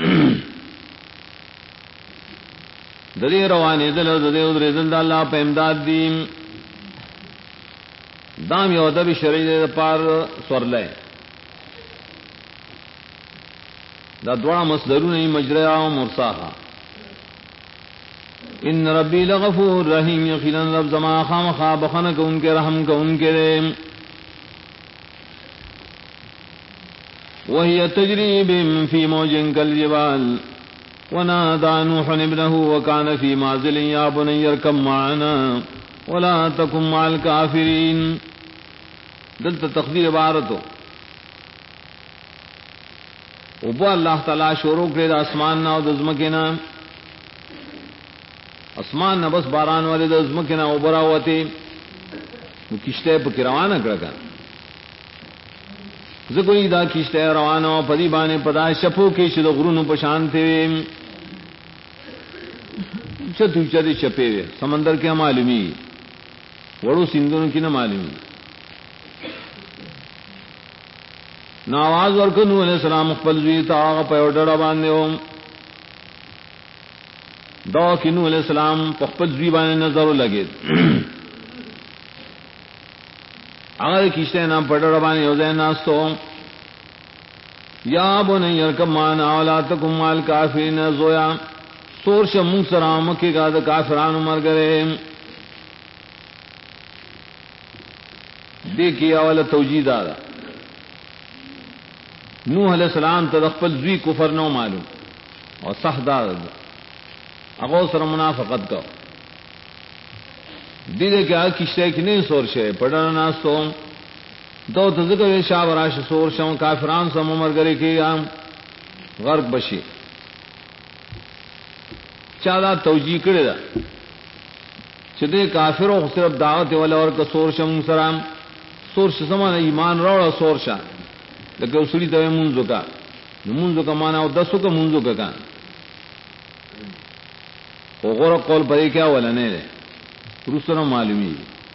ددی روانی دل ددی ادر دل اللہ پہ امداد دی دام یو ادب شرعی پار سور لے دا دوڑا مصدرون ای مجریا و مرساہا ان ربی لغفور رحیم یقینا رب زما خام خواب خنک ان کے رحم کا ان کے دے وهي تجري بهم في موج كالجبال ونادى نوح ابنه وكان في معزل يا بني اركب معنا ولا تكن مع الكافرين دلت تقدیر عبارتو وبو اللہ تعالی شروع کرے آسمان نہ دزمکنا اسمان نہ بس باران والے دزمکنا اوبرا ہوتے کشتے پہ روانہ کر زکوی دا کشتے روانہ پدی بانے پدا شپو کی شد غرون پشان تھے چتو چدی چپے ہوئے سمندر کے معلومی وڑو سندھوں کی نہ معلومی نا آواز ورکو نوح علیہ السلام اقبل زوی تا آغا پیو ڈڑا باندے ہو دو کی نوح علیہ السلام اقبل زوی بانے نظرو لگے اگر کشتے نام پڑ ربانی ہو جائے ناستو یا بنی ارکب معنا ولا تکن مع الکافرین زویا سورش منگ سرام مکی کا دا کافران مر گرے دیکھیے اول توجیہ دادا نوح علیہ السلام تدخل زوی کفر نو معلوم اور صح داد اغو سر منافقت کا دیدے کیا کشتے کی نہیں سور شے پڑھنا ناستو دو تذکر شاہ براش سور شاہ کافران سم عمر گرے کی غرق بشی چادا توجیہ کرے دا چدے کافروں صرف دعوت والا اور کا سور شم سرام سور سمان ایمان روڑا سور شاہ لیکن اسری تو منزو کا مانا اور دسوں کا منزو کا کان غور قول پڑے کیا والا نہیں رہے رسول معلومی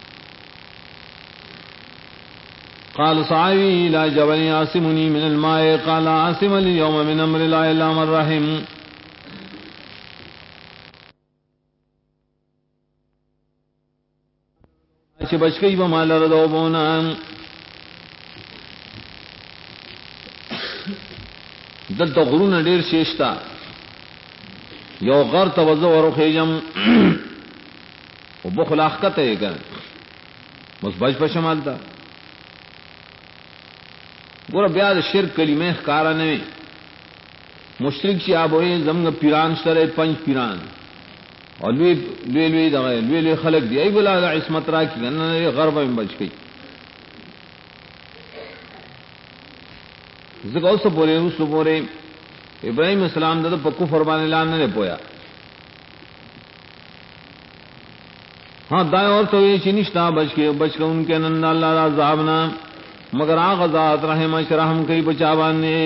قال صعبي الى جبل يعصمني من الماء قال عاصم اليوم من امر الله الا من رحم اچھے بچ گئی وہ مال ردو بونا دلتا غرون ډیر شیشتا یو غر توزو ورو خیجم و بخلاق کتے گا بس بچ پشمالتا گورا بیاد شرک کلمہ کارا نوی مشرک چی آبوئی زمگ پیران شترے پنج پیران اور لوی خلق دی ای بلا دا عصمت را کی گننا غربہ میں بچ گئی ذکر سے بولے اس سے بولے ابراہیم السلام دا پا کفر بانے لانے نے پویا ہاں دائیں اور تو یہ چنشتا بچ کے ان کے نند اللہ را عذابنا مگر آغا ذات رحمہ شرحم کئی بچابانے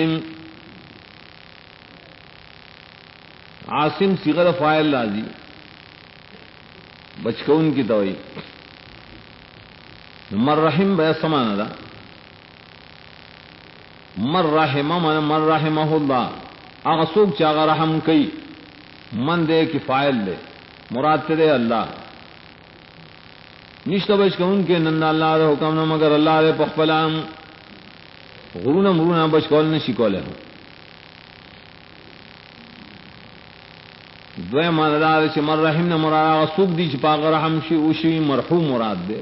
عاصم صیغہ فاعل لازی بچ کے ان کی توئی مر رحم بیا سمانا دا مر رحمہ من رحمہ اللہ آغا سوک چاگا رحم کئی من دے کی فاعل دے مراد دے اللہ نشتہ بچ کے ان کے نند اللہ دے حکم نہ مگر اللہ دے پخپلام غرونا مرونا بچ کول نشی کولے ہوں دوئے ماندار چھ مر رحم نہ مراد آغا سوک دی چپاغ رحم شی اوشی مرحوم مراد دے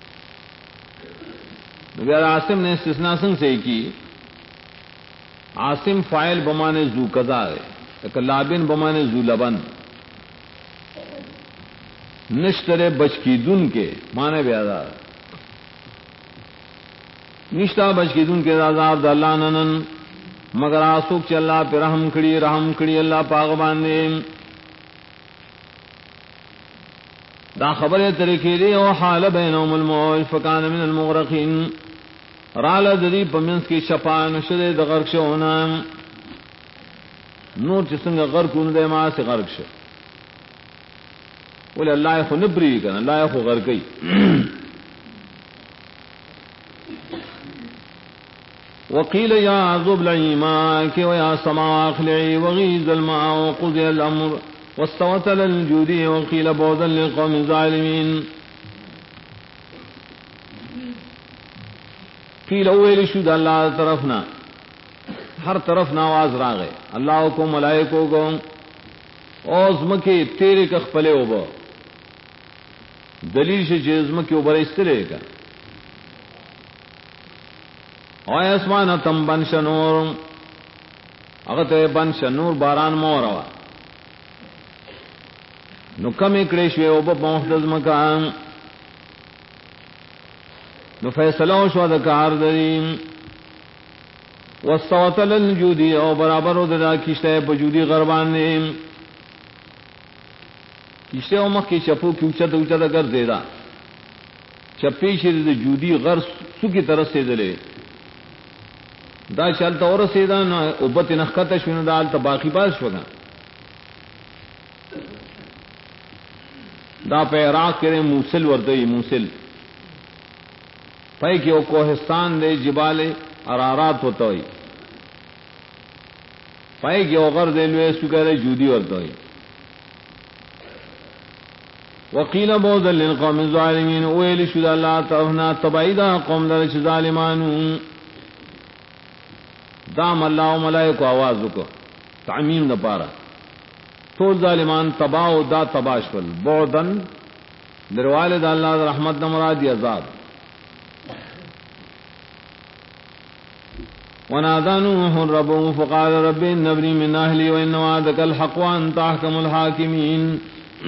نبیار عاصم نے استثناء سنگ سے کی عاصم فائل بمانے زو قضا ہے ایک لابن بمانے زو لبن نشترے بچ کی دن کے مانے بیادار نشتہ بچ کی دن کے عذاب دا اللہ ننن مگر آسوک چی اللہ پہ رحم کڑی اللہ پاغ باندے دا خبر طریقے دے او حال بینہم الموج فکان من المغرقین رال دری پمنس کی شپان شدے دا غرق شونا نور چسنگ غرق ان دے ماں سے غرق شو بولے اللہ خو نبری کنا اللہ خو غرقی وقیل یا عذب لعیماک ویا سما اخلعی وغیز الماء وقضی الامر واستوت للجودی وقیل بعدا للقوم الظالمین قیل اویل شد اللہ طرفنا ہر طرف ناواز راغے اللہ کو ملائکو کو اوزمکی تیرے کخ پلے اوبا دلیل سے جزمکی اوبر استرے کا اوہ اسمان تم بنش نور اغت بنش نور باران موروا نو کم اکڑیشوے اوبا محدد مکان نو فیصلو شو دا کار دریم واستوت للجودی او برابر دا کشتے بجودی غربان نیم کشتے او مخ کی چپو کی اوچا دا گر دیدا چپی شرد جودی غر سو کی طرف سے دلے دا چلتا اور سیدا نا اوبت نخکت شوین دا آلتا باقی پاس شوگا دا پہ عراق کرے موسل وردوی موسل پائی کہ وہ کوہستان دے جبال ارارات ہوتا ہوئی پائی کہ وہ غر دے لوے سکرے جودی ہوتا ہوئی وقیل بعدا للقوم الظالمین اویل شد اللہ طرفنا تبعیدہ قوم درچ ظالمانو دام اللہ و ملائکو آوازو کو تعمیم دا پارا تو ظالمان تباو دا تباشفل بعدن دروالد اللہ دا رحمت نمرادی عذاب ونادى نوح ربه فقال رب إن ابني من أهلي وإن وعدك الحق وأنت أحكم الحاكمين.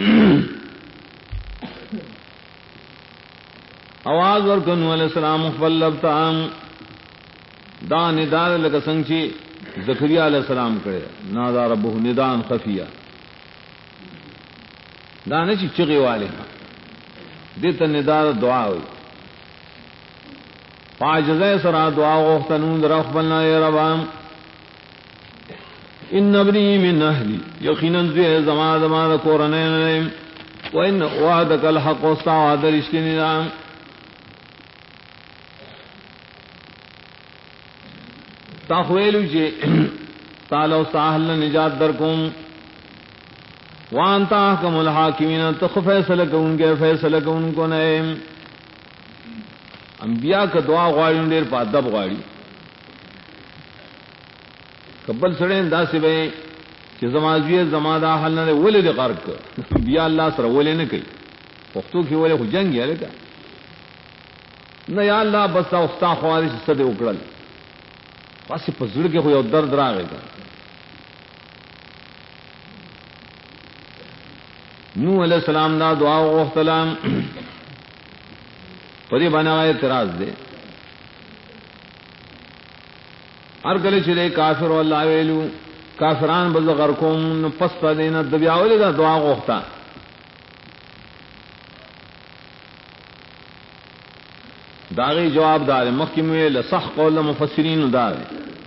آواز ورکنو علیہ السلام خپل لبتا دا ندار لکا سنگچی زکریا علیہ السلام کرے نادا ربه ندان خفیہ دا نچی چغی والے دیتا ندار دعا ہوئی فاجزے سرا دعا غفتنون در اخبرنا یا ربام ان ابنی من اہلی یقیناً زوی زمان زمان کورنین لیم وان وعدک الحق واستعواد رشکی نظام تاخویلو چے تالو ساحل نجات درکم وانتا احکم الحاکمین تخ فیصلہ کون کے فیصلہ کون کو نئیم انبیاء کا دعا غواړي ډېر په ادب غواړي قبل سره دا سی به چې زمازوی زمادا حل نه ولې د غرق بیا الله سره ولې نه کوي پښتو کې ولې خو جنگ یې لګا نه یا الله بس تا استا خوارش صد وکړل پاسې په زړه کې خو یو درد راغی نوح علیہ السلام دا دعا وغوښتله پدی بنا اعتراض دے ہر گلے چلے کافر واللہ ویلو کافران بزغر کوم پس پا دینا دبیاولی دا دعا غوختا داغی جواب دارے مخی موی لصح قول مفسرین دارے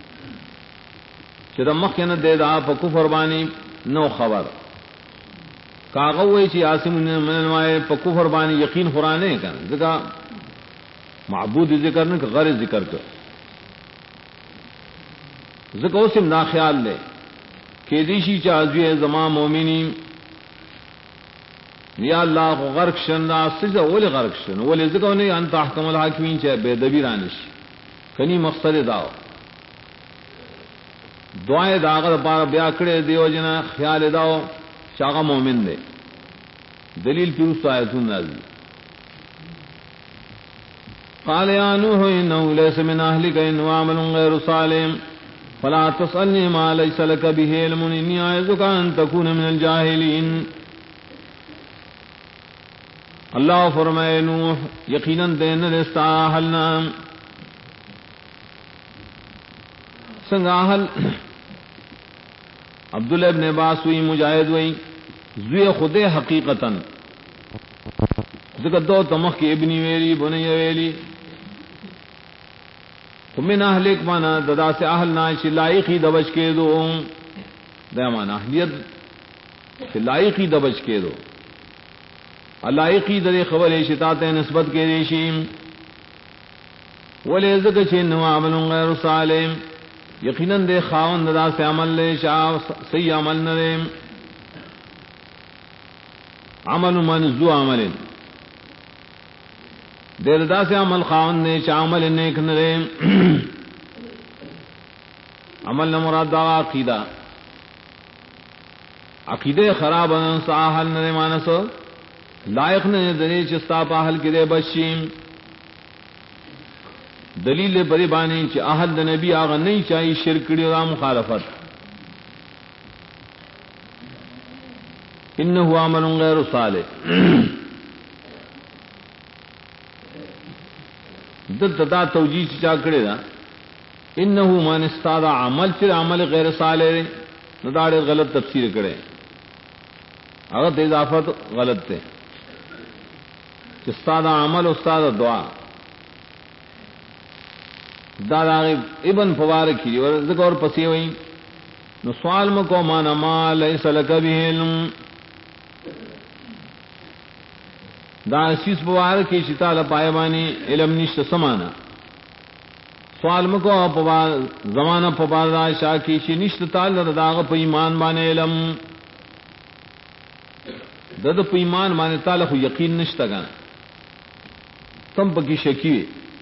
چرا مخی نا دے دا پا کفر بانی نو خبر کاغوی چی آسم من المائے پا کفر بانی یقین خرانے کن ذکا معبود ذکر نہ کہ غیر ذکر کر ذکر اسم نا خیال لے کہ دیشی چاہزوی زمان مومنی یا اللہ کو غرق شن سجدہ اولی غرق شن اولی ذکر نہیں انت احکم الحاکمین چاہے بے دبی رانش کنی مقصد داو دعائے داغت پارا بیاکڑے دیو جنا خیال داو شاغا مومن دے دلیل پیروس آیتون نازل قال يا نوح إنه ليس من أهلك إنه عمل غير صالح فلا تسألني ما ليس لك به علم إني أعظك أن تكون من الجاهلين. اللہ فرمائے نوح یقیناً دین رستاحلنا سنگاہل عبداللہ ابن عباس ہوئی مجاہد ہوئی زوی خود حقیقتاً ذکر دو تمخ کی ابنی ویلی بنی ویلی من اہلک مانا ددا سے اہل نائش لائقی دبچ کے دو دا مانا اہلیت لائقی دبچ کے دو علائقی در خبر شتات نسبت کے ریشیم ولی ذکر چھے انہو عمل غیر صالح یقیناً دے خاون ددا سے عمل لے شاہ سی عمل نرے عمل من زو عمل دیر دا سے عمل خاون نے چا عمل نیک نرے عمل نمراد دا عقیدہ عقیدہ خراب ساحل نرے مانسو لائق نے دری چستا پاہل کی دے بشیم دلیل بری بانی چ اہل د نبی آغا نہیں چاہیے شرکڑی اور مخالفت انه عمل غیر صالح دتا توجیہ چا کڑے دا انه من استاد عمل چ عمل غیر صالح نداڑے غلط تفسیر کرے اگر اضافت غلط تے استاد عمل استاد دعا دادا ابن فوارق کی اور ذکر اور پسی ہوئی نو سوال مکو مانا ما لیس لک به علم دا سیس فوارق کی شتا لپائے بانی علم نشت سمانا سوال مکو زمانہ پباردا شاہ کی شی نشت تال داغ پہ ایمان بانے علم دد پہ ایمان بانے تال خو یقین نشتا گا تم پکی شکی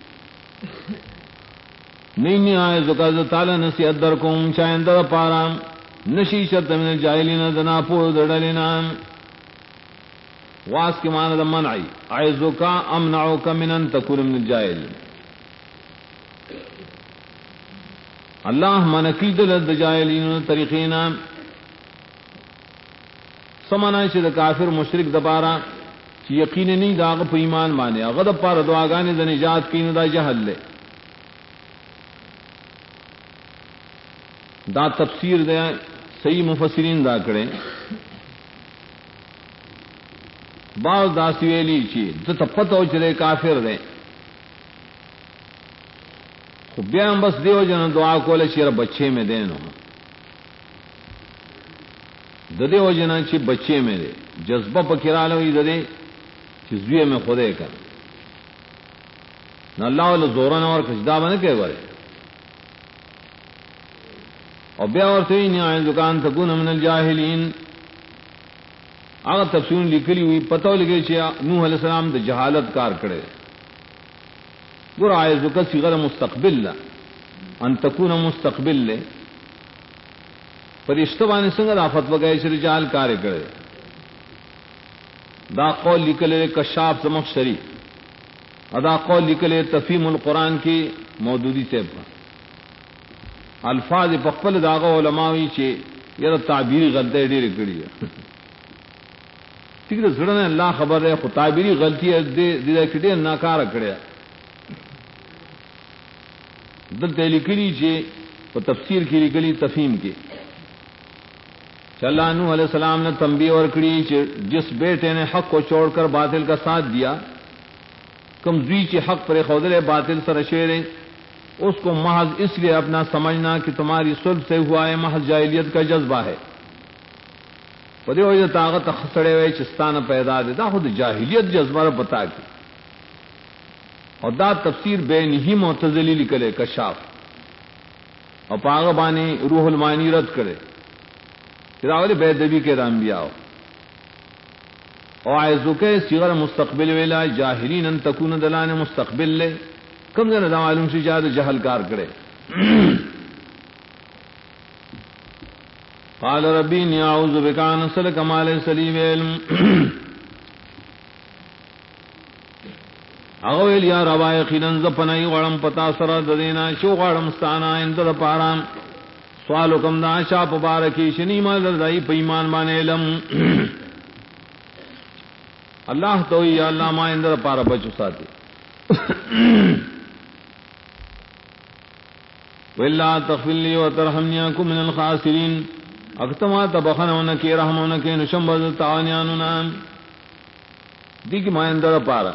نہیں آئے زکاز تعالی نصیحت در کوم چاہن در پارا نشیشت من الجاہلین دنا پور دڑلینا واس کی معنی دا منعی اعزکا امنعوکا من ان تکون من الجاہل اللہ منکی دل جاہلین طریقینا سمانا چې د کافر مشرک دبارا چې یقین نه داغه په ایمان باندې هغه د پاره دعاګانې د نجات کینو دا جهل له دا تفسیر دی صحیح مفسرین دا کړي بعض داسی ویلی چې د تپته او چې کافر دی خو بیا هم بس دیو جن دعا کوله چې رب بچے میں دینو ددے ہو جنا چھ بچے میں دے جذبہ پکرالو ہی ددے چھ زویے میں خودے کر نہ اللہ والا زوران اور کھجدا بنے کہ بارے اور بیا اور سے نہیں آئے دکان تکون من الجاہلین آگا تفسیر لکھلی ہوئی پتہ لگے چھ نوح علیہ السلام دے جہالت کار کرے گر آئے ذکر صیغہ مستقبل لا ان تکون مستقبل لے فرشتہ باندې څنګه دا فتوا کوي چې رجال کار کړي دا قول لیکل کشاف زمخشری ادا قول لیکل تفہیم القرآن کی مودودی سے الفاظ په خپل داغه علماوی چې یره تعبیری غلطی ډېر کړی ٹھیک ده زړه نه الله خبر ده خو تعبیری غلطی دې کړي ناکاره کړی دلته لیکلی چې په تفسیر کې لیکلی تفہیم کې اللہ نوح علیہ السلام نے تنبیہ اور کڑی جس بیٹے نے حق کو چھوڑ کر باطل کا ساتھ دیا کمزوری کے حق پر خودرے باطل سر شیرے اس کو محض اس لیے اپنا سمجھنا کہ تمہاری صلح سے ہوا ہے محض جاہلیت کا جذبہ ہے پدے وجہ طاقت خسڑے ہوئے چستانہ پیدا دیتا خود جاہلیت جذبہ بتا کی اور دا تفسیر بے نہیں معتزلی لکھلے کشاف اور پاغبانی روح المانی رد کرے راول بے دبی کے رانبیاء اور آئزو کے صیغہ مستقبل ویلا جاہلین ان تکون دلان مستقبل لے کم زن دا معلوم سے جاد جہل کار کرے قال ربی انی اعوذ بکا ان اسألک ما لیس لی بعلم اغویل یا ربا یقینا زپنای غړم پتا سره د دینا شو غړم ستانا اندر پارام سوالو کم دا شاپ بارکی شنی مال دائی پیمان بانے علم اللہ تو یا اللہ ما اندر پارا بچو ساتے وَإِلَّا تَغْفِرْ لِي وَتَرْحَمْنِي أَكُن مِّنَ الْخَاسِرِينَ اکتما تبخنونکی رحمونکی نشمبز تاوانیانونا دیکھ ما اندر پارا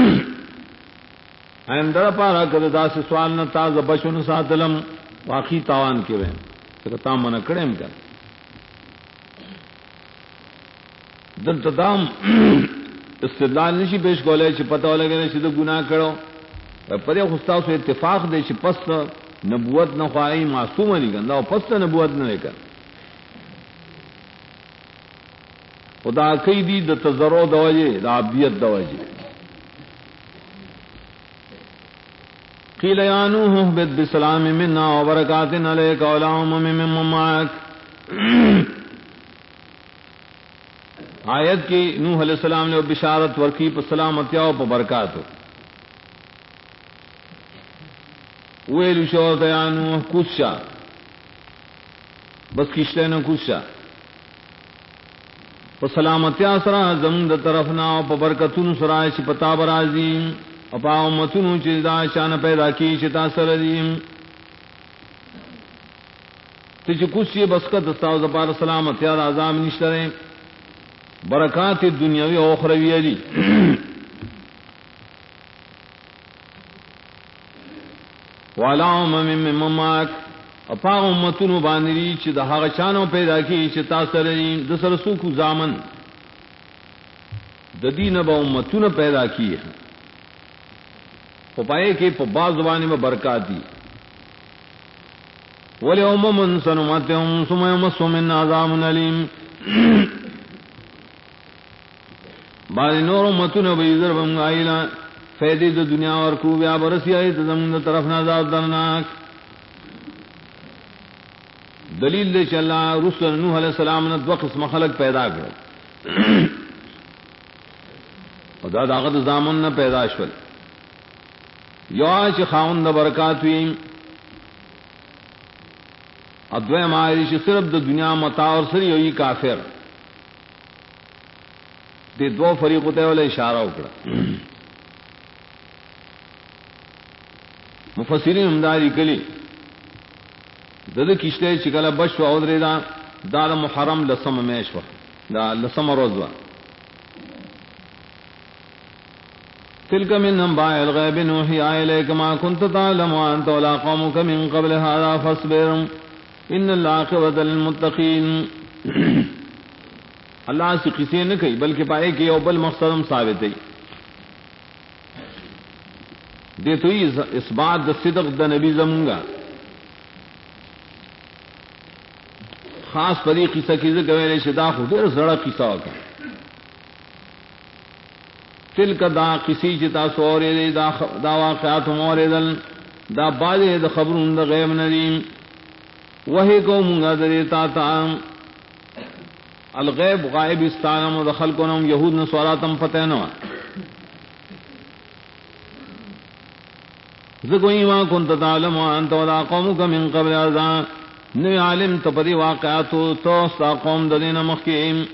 اندر پارا کد دا سے سوال نہ تاز بچو ساتلم واقعی تاوان کے وین تام منع کڑیم کر دل تدام استدلال نشی پیش کولے چھ پتہ لگے چھ گناہ کرو پدے خستا سے اتفاق دے چھ پست نبوت نہ خواہی معصوم نہیں گندا پست نبوت نہ لے کر خدا کئی دی د تزرع دوجے د عبدیت دوجے قیل یا نوح اهبط بسلام منا وبرکات علیک وعلی امم ممن معک آیت کی نوح علیہ السلام نے بشارت ورکی پر سلامتی او پر برکات ویلو شو یا نوح کوشا بس کشتے نہ کوشا پر سلامتی اسرا زمین د طرفنا او پر برکتون سرا چ پتا برازی اپا امتونو چیز دا شان پیدا کی چتا سردیم تیچ کچھ یہ بسکت استاو زبار سلامت یاد عذاب نشترے برکات دنیاوی و اخروی علی والا امم من مماک اپا امتونو باندری چی دا حق چانو پیدا کی چتا سردیم دسر سوکو زامن ددین با امتونو پیدا کی ہے پائے کہ بعض زبانے میں برکات دی وَلِيَوْمَ سَنُمَتِّعُهُمْ ثُمَّ يَمَسُّهُم مِّنَّا عَذَابٌ أَلِيمٌ بعض نور امتوں بھی ضرب آئیلا فیدی د دنیا اور کو بیا برسی آئی زمین طرف نہ عذاب درناک دلیل دے چ اللہ رسول نوح علیہ السلام نے دو قسم خلق پیدا کر اور دا داغت زامن نہ پیدا شول یو چې خاوند برکات وي ادوے ماری صرف د دنیا متاع اور سری ہوئی کافر دے دو فریق تے ول اشارہ وکړه مفسرین امداری کلی دد کشتے چکل بش و اودری دا محرم لسم میشو دا لسم روزوا تلك من انباء الغيب نوحيها اليك ما كنت تعلم انت ولا قومك من قبل هذا فاصبر ان العاقبة للمتقين اللہ سے قصے نہ کہی بلکہ پائے کہ او بل مقصدم ثابت ہے دے تو اس بات د صدق د نبی زمونگا خاص پری قصہ کی ذکر ویلے شدا خو دیر زڑا قصہ وکا تلک دا قصی چتا سورے دا واقعات موردن دا بازے دا خبرون دا غیب ندیم وہی کو منگا دریتا تا الغیب غائب استانم و دخل کنم یہود نسواراتم فتح نوا ذکوئی ما کنت تعلم وانت ولا قومک من قبل ارضان نوی عالم تپدی واقعاتو توستا قوم ددین مخیم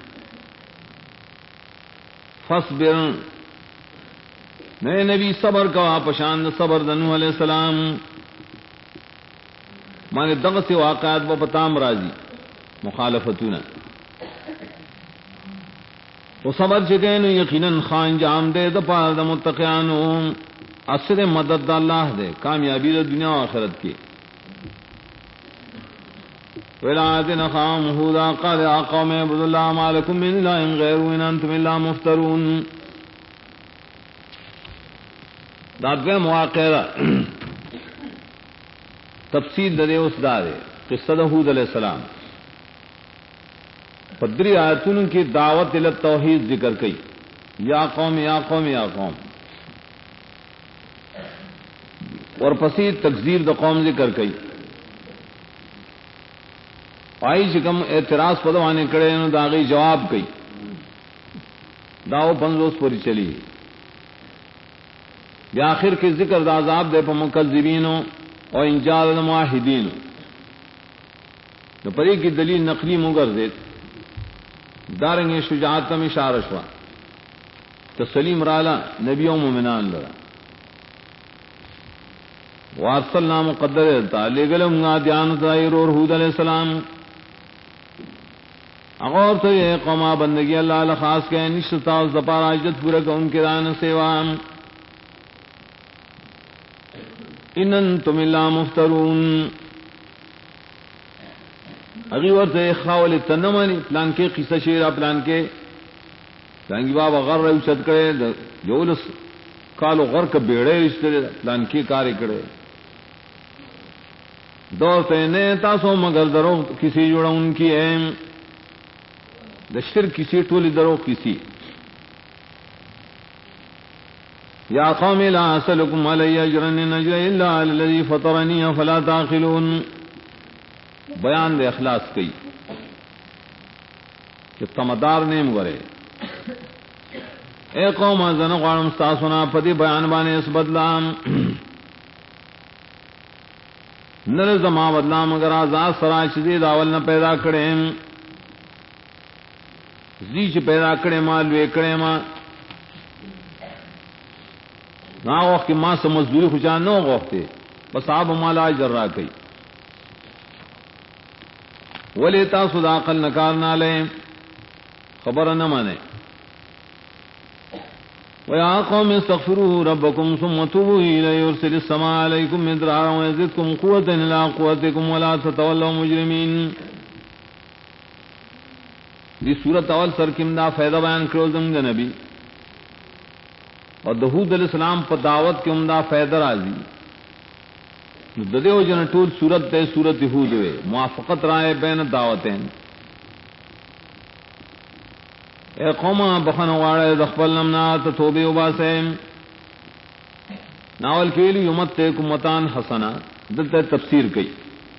فاصبر نئے نبی صبر کا پشاند صبر دنو علیہ السلام مانے دغ سے واقعات و پتام راضی مخالفتون وہ صبر چکین یقیناً خان جام دے دا پار دا متقیانو اثر مدد دا اللہ دے کامیابی دا دنیا و آخرت کی وَلَعَادٍ أَخَاهُمْ هُودًا قَالَ يَا قَوْمِ اعْبُدُوا اللَّهَ مَا لَكُم مِّنْ إِلَٰهٍ غَيْرُهُ إِنْ أَنتُمْ إِلَّا مُفْتَرُونَ دادوے مواقع تفسیر دے اس دارے قصہ ہود علیہ السلام پدری آیتون کی دعوت الی توحید ذکر کی یا قوم یا قوم یا قوم اور پسی تکذیب دا قوم ذکر کی آئی چکم اعتراض پدوانے کڑے انہوں داغی جواب کی داو پنزوس پوری چلی یا آخر کے ذکر دا عذاب دے پا مکذبینوں اور انجال دا معاہدینوں نو پری کی دلیل نقلی مگر دیت دارنگی شجاعت میں اشارہ شوا تسلیم رالا نبی و مومنان لرا وارسلنا مقدر دیتا لگلم گا دیانتا ایرور حود علیہ السلام اغور تو یہ قوما بندگی اللہ لخاص کے نشتا اس دپار عجت پورا کہ ان کے دان سیوان ان انتم اللہ مفترون اگی ورتے خاول تنمانی پلان کے قصہ شیرہ پلان کے پلانگی بابا غر رہی چد کرے جولس کالو غر کا بیڑے رشتے پلان کے کارے کرے دوستے نے تاسو مگر درو کسی جوڑا ان کی ایم دشتر کسی ٹولی درو کسی یا قوم لا اسلکم علی اجرا نجر الا علی الذی فطرنی فلا تعقلون بیان دے اخلاص کی کہ تمدار نیم گرے اے قوم ازن غارم استاسونا پدی بیان بانے اس بدلام نرزما بدلام اگر آزاد سرا شدید اول نہ پیدا کرے زیچ پیدا کرے ماں لوے کرے ماں نہ وقت کی ماں سے مزدوری خوشا نو وقتے بس آپ مالا جرا کئی ولی تاسو دا عقل نکار نہ لے خبر نہ مانے وَيَا قَوْمِ اسْتَغْفِرُوا رَبَّكُمْ ثُمَّ تُوبُوا إِلَيْهِ يُرْسِلِ السَّمَاءَ عَلَيْكُمْ مِدْرَارًا وَيَزِدْكُمْ قُوَّةً إِلَىٰ قُوَّتِكُمْ وَلَا تَتَوَلَّوْا مُجْرِمِينَ دی صورت اول سر کم دا فائدہ بیان کرو زمگا نبی اور دہود علیہ السلام پر دعوت کے عمدہ فائدہ راضی ددے ہو جن ٹول صورت تے صورت ہود ہوئے موافقت رائے بین دعوتیں اے قوم بخن واڑے دخبل نمنات توبے وباسے ناول کیلی امت امتان حسنا دلتے تفسیر کی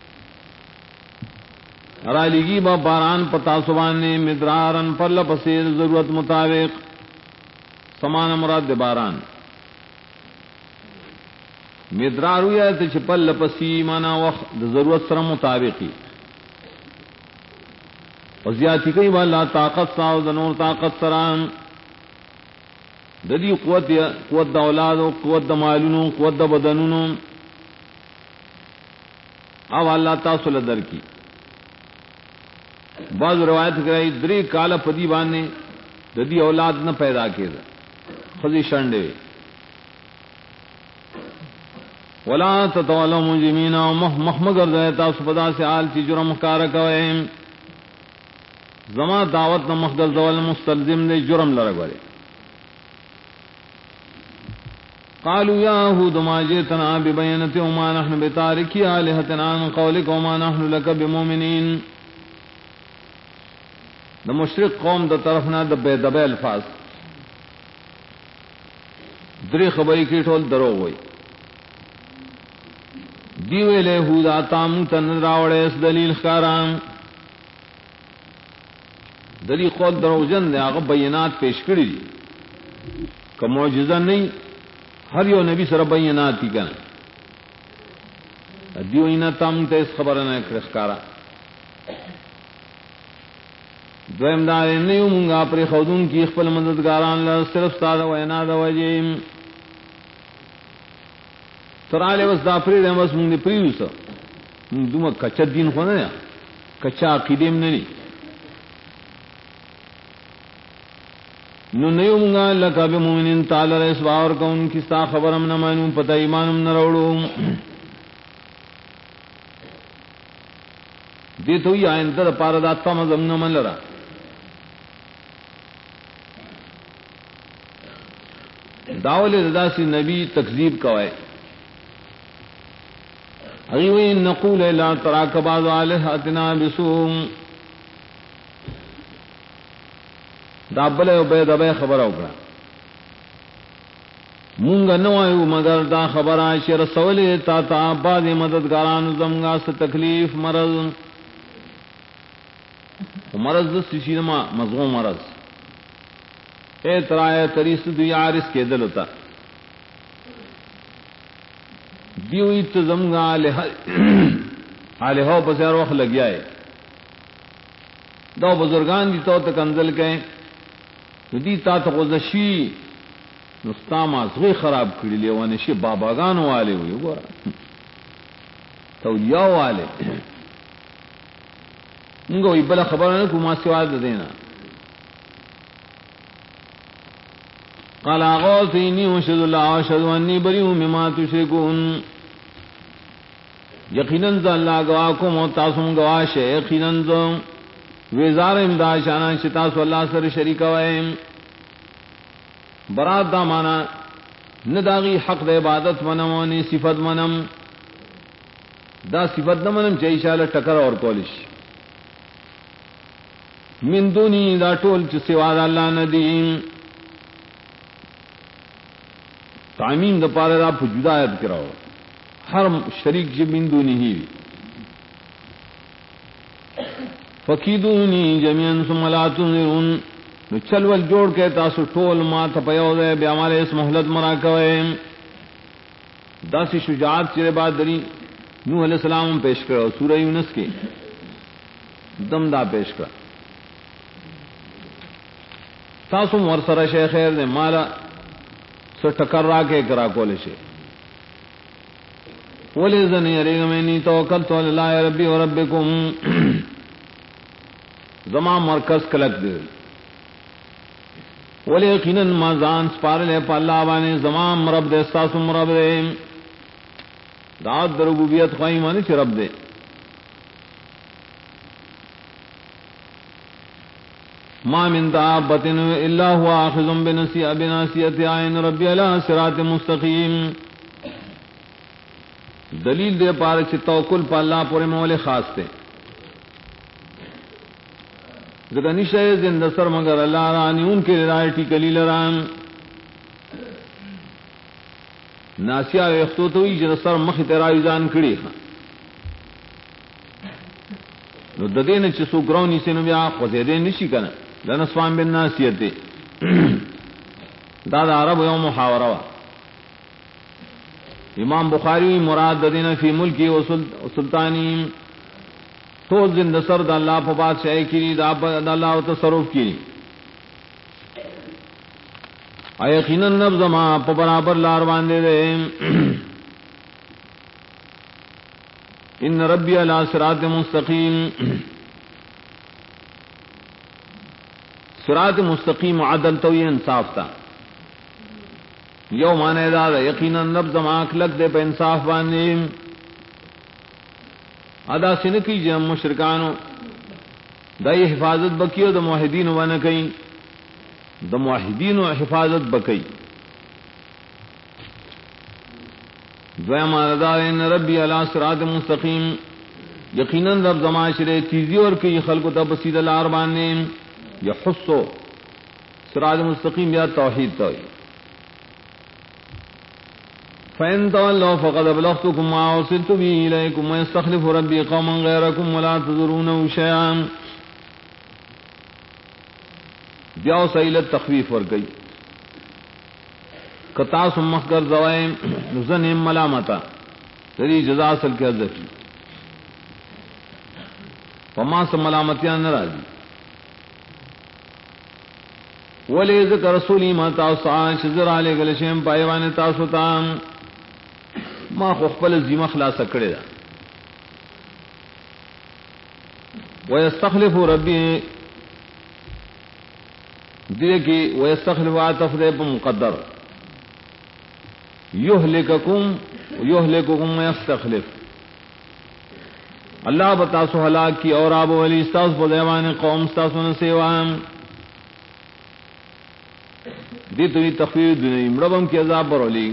رالیگی با باران پتا سبان نے مدرارن پر لپسیر ضرورت مطابق سمان مراد باران مدرار ہویا تے چپل لپسی مانا وقت ضرورت سره مطابقی او زیادتی کئی والا طاقت سا او دنور طاقت سرام ددی قوت دا اولادو قوت دا مالونو قوت دا بدنونو او اللہ تاسو لدر کی بعض روایت کرائی 3 کالا پدی بانے ددی اولاد نہ پیدا کے دا خزی شنڈے ولا تتولوا مجرمین مخمگر دیتا سپدا سے آل چی جرم کارکوئے زما دعوت نہ مخدل دول مستلزم دے جرم لرگوئے قالوا يا هود ما جئتنا ببينة وما نحن بتاركي آلهتنا عن قولك وما نحن لك بمؤمنين دا مشرق قوم دا طرفنا دبے دبے الفاظ 3 خبری کی ٹول درو ہوئی دیوے لے ہودا تام تن راوڑے اس دلیل خارام دلیل قول درو جن نے آغا بینات پیش کری دی کہ معجزہ نہیں ہر یو نبی سر بینات کی کنا دیو اینا تام تے اس خبرنا اکرخکارا دویم دارے نیو منگا پر خودون کی اخپل مددگاران لر صرف سادہ وینا دا وجیم ترالے وز دا پرید ہیں بس منگ دی پریوسا منگ دوما کچا دین خوانا یا کچا عقیدیم ننی نو نیو منگا لکا بی مومنین تعالی رئیس باور کا ان کی ستا خبرم نمانو پتا ایمانم نروڑو دیتو ہی آئندہ دا پارداتا مزم نمان لرا داول رضا سی نبی تکذیب کوئے اغیوین نقول لا تراک بعض آلہاتنا بسوم دابلے و بے دبے خبر اوکڑا مونگا نوائیو مگر دا خبر آشی رسولی تا تا بعض مددگاران زمگا سے تکلیف مرض مرض دستی مضغوم مرض اے ترائے تریس دوی عارس کے دل ہوتا دیوئی تزمگا آلہو پسیر وقت لگ جائے دو بزرگان دی تو تکنزل کہیں دی تا تغزشی نستا مازغی خراب کری لئے وانشی باباگانو والے ہوئی گورا تو یاو والے انگو بلا خبر نکو ما سواد دینا قال اغوث انی وشد اللہ وشد وانی بریو مما تشرکون یقیناً ذا اللہ گواکم و تاسم گواش یقیناً ذا ویزار امداد شانا شتاس واللہ سر شریک وائم برات دا مانا نداغی حق دا عبادت منم ونی صفت منم دا صفت دا منم چاہیشال ٹکر اور کولش من دونی دا ٹول چ سوا دا اللہ ندیم تعمیم دا پارے دا پا جدایت کراؤ ہر شریک جب من دونی ہی فقیدونی جميعا ثم لا تنظرون نو چلول جوڑ کے تاسو ٹول ما تپیو دے بیامال اس محلت مرا کوئے داسی شجاعت چرے بعد دری نوح علیہ السلام پیش کرو سورہ یونس کے دم دا پیش کرو تاسو ورسر شیخ خیر دے مالا سر ٹکر را کے کرا کولے شے ولی زنی ریگمینی توکلتو اللہ ربی و ربکم زمان مرکز کلک دے ولی یقیناً ما زان سپار لے پا اللہ بانے زمان رب دے استاسم رب دے دعوت در ربوبیت خواہی مانی چی رب دے ما من دابت الا هو آخذ بناصیتها ان ربی علی صراط مستقیم دلیل دے پارے چی توکل پا اللہ پورے مولے خاص تے ذکر نشے زندہ سر مگر اللہ رانی ان کے رائٹی کلیل ران ناسیہ اختوتوی جن سر مخی ترائیزان کڑی خان نو ددین چسو گرونی سے نو بیا خوزیدین نشی کنا لنسوان بن ناسیتے دادا عرب یوم محاورہ امام بخاری مراد دینا فی ملکی و سلطانی تو زند سر دا اللہ پا بادشاہی کی دا اللہ و تصرف کی یقینا نبض ما پا برابر لار باندے دے ان ربی علی صراط مستقیم صراط مستقیم عدل تو یہ انصاف تھا یو مانے دادا یقینا نبض ما کلک دے پہ انصاف باندے ادا سنکی جم مشرکانو دا یہ حفاظت بکیو دا موحدین وانا کئی دا موحدین و حفاظت بکی دویم آدھا ان ربی علی صراط مستقیم یقیناً رب زماشرے تیزی اور کئی خلق تا بسید الاربانے یحسو صراط مستقیم یا توحید توحید فَإِن تَوَلَّوْا فَقَدْ أَبْلَغْتُكُم مَّا أَرْسَلْتُ بِهِ إِلَيْكُمْ وَيَسْتَخْلِفُ رَبِّي قَوْمًا غَيْرَكُمْ وَلَا تَضُرُّونَهُ شَيْئًا بیاو سیلت تخفیف ورگئی کتا سمخ کر زوائم نزنیم ملامتا تری جزا اصل کے حضرت وما سے ملامتیاں نرازی ولی ذکر رسولی ما تاوسعان شزر آلے گلشیم پائیوان تاسوتان ما خخبل زیمہ خلاص کڑے دا ویستخلف ربی دیئے کی ویستخلف آتف دے پا مقدر یہلککم ویستخلف اللہ بتاسو حلاک کی اور آب ولی استاس پا دیوان قوم استاسو نسیوان دی توی تخفیف دنیا مربم کی عذاب برولی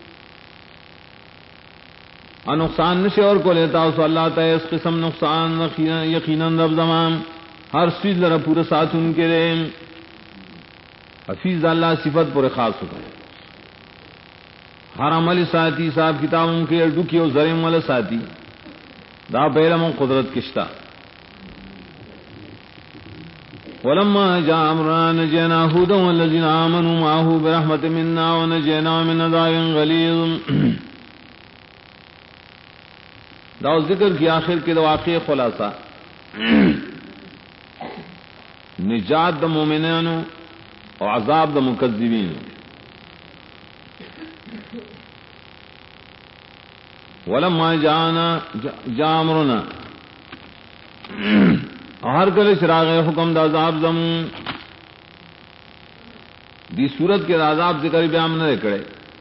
نقصان نشے اور کو لیتا اس اللہ تعالی اس قسم نقصان یقیناً رب زمان ہر چیز لرا پورا ساتھ ان کے لئے حفیظ اللہ صفت پر خاص ہوتا ہے ہر عمل ساتھی صاحب کتابوں کے ڈکی اور ذریم والا ساتھی دا بیلم و قدرت کشتا ولما جاء امرنا نجينا هودا والذين آمنوا معه برحمة منا ونجينا من عذاب غليظ دا ذکر کی آخر کے واقع خلاصہ نجات دا مومنین اور عذاب دا مکذبین ولما جاء امرنا ہر گل چراغ حکم دا عذاب زم دی صورت کے عذاب ذکر بیان نہ کرے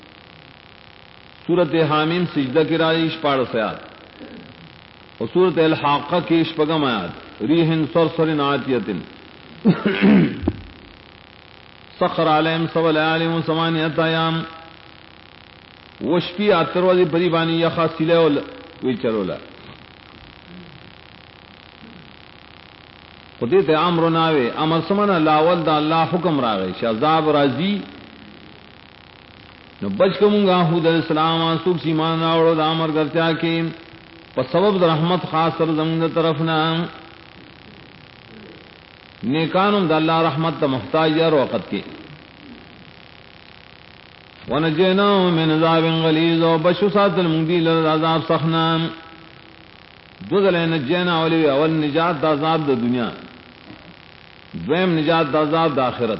صورت حامیم سجدہ کی رائش پاڑ سیاد اور صورت الحاقہ کی اشپگم آیات ریح صرصر عاتیت سخر علیہم سبع لیال و ثمانیۃ ایام وشپی اتروازی پری بانی یخا سلے وی چلولا خودیت امر ناوے امر سمنا لاول دا اللہ حکم راغے شعذاب راضی نو بچ کمونگا حود علیہ السلام سوک سیمان راوڑو دا امر کرتیا کہ پس سبب دا رحمت خاص سر زمین طرفنا نیکانم دا اللہ رحمت دا محتاج یار وقت کے ونجیناو من عذاب غلیظ و بشو سات المنگدیل عذاب سخنا دو دلے نجینا اولی اول نجات دا عذاب دا دنیا دویم نجات دا عذاب دا آخرت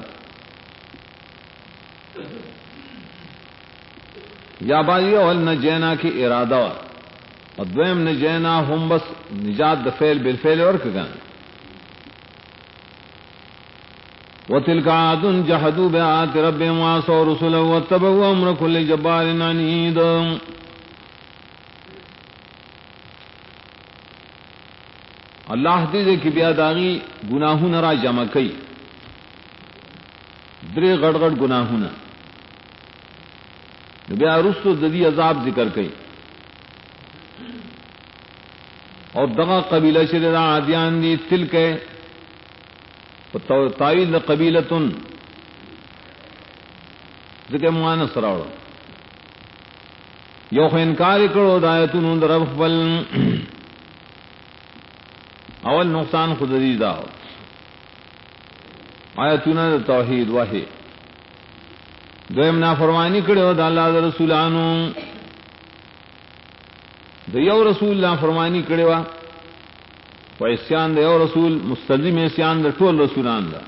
یا بازی اول نجینا کی ارادہ اور دویم نجینا ہم بس نجات دا فعل بالفعل اور کگان وَتِلْكَ عَادٌ جَحَدُوا بِآيَاتِ رَبِّهِمْ وَعَصَوْا رُسُلَهُ وَاتَّبَعُوا أَمْرَ كُلِّ جَبَّارٍ عَنِيدٍ اللہ دے کہ بیا داغی گناہوں را جمع کئی درے گڑ گڑ گناہوں بیا رسو ددی عذاب ذکر کئی اور دغا قبیلہ شرع عادیان دی تلک تاویل قبیلتن ذکر مؤنث راوڑ یو خو انکار کرو دایتون در رب بل اول نقصان خود عزیزہ آیتون در توحید واحد، دویم نافرمانی کرے ہو دا اللہ دا رسولانو د یو رسول الله فرمانی کړي وا و اسیان د یو رسول مستلزم اسیان د ټول رسولان دا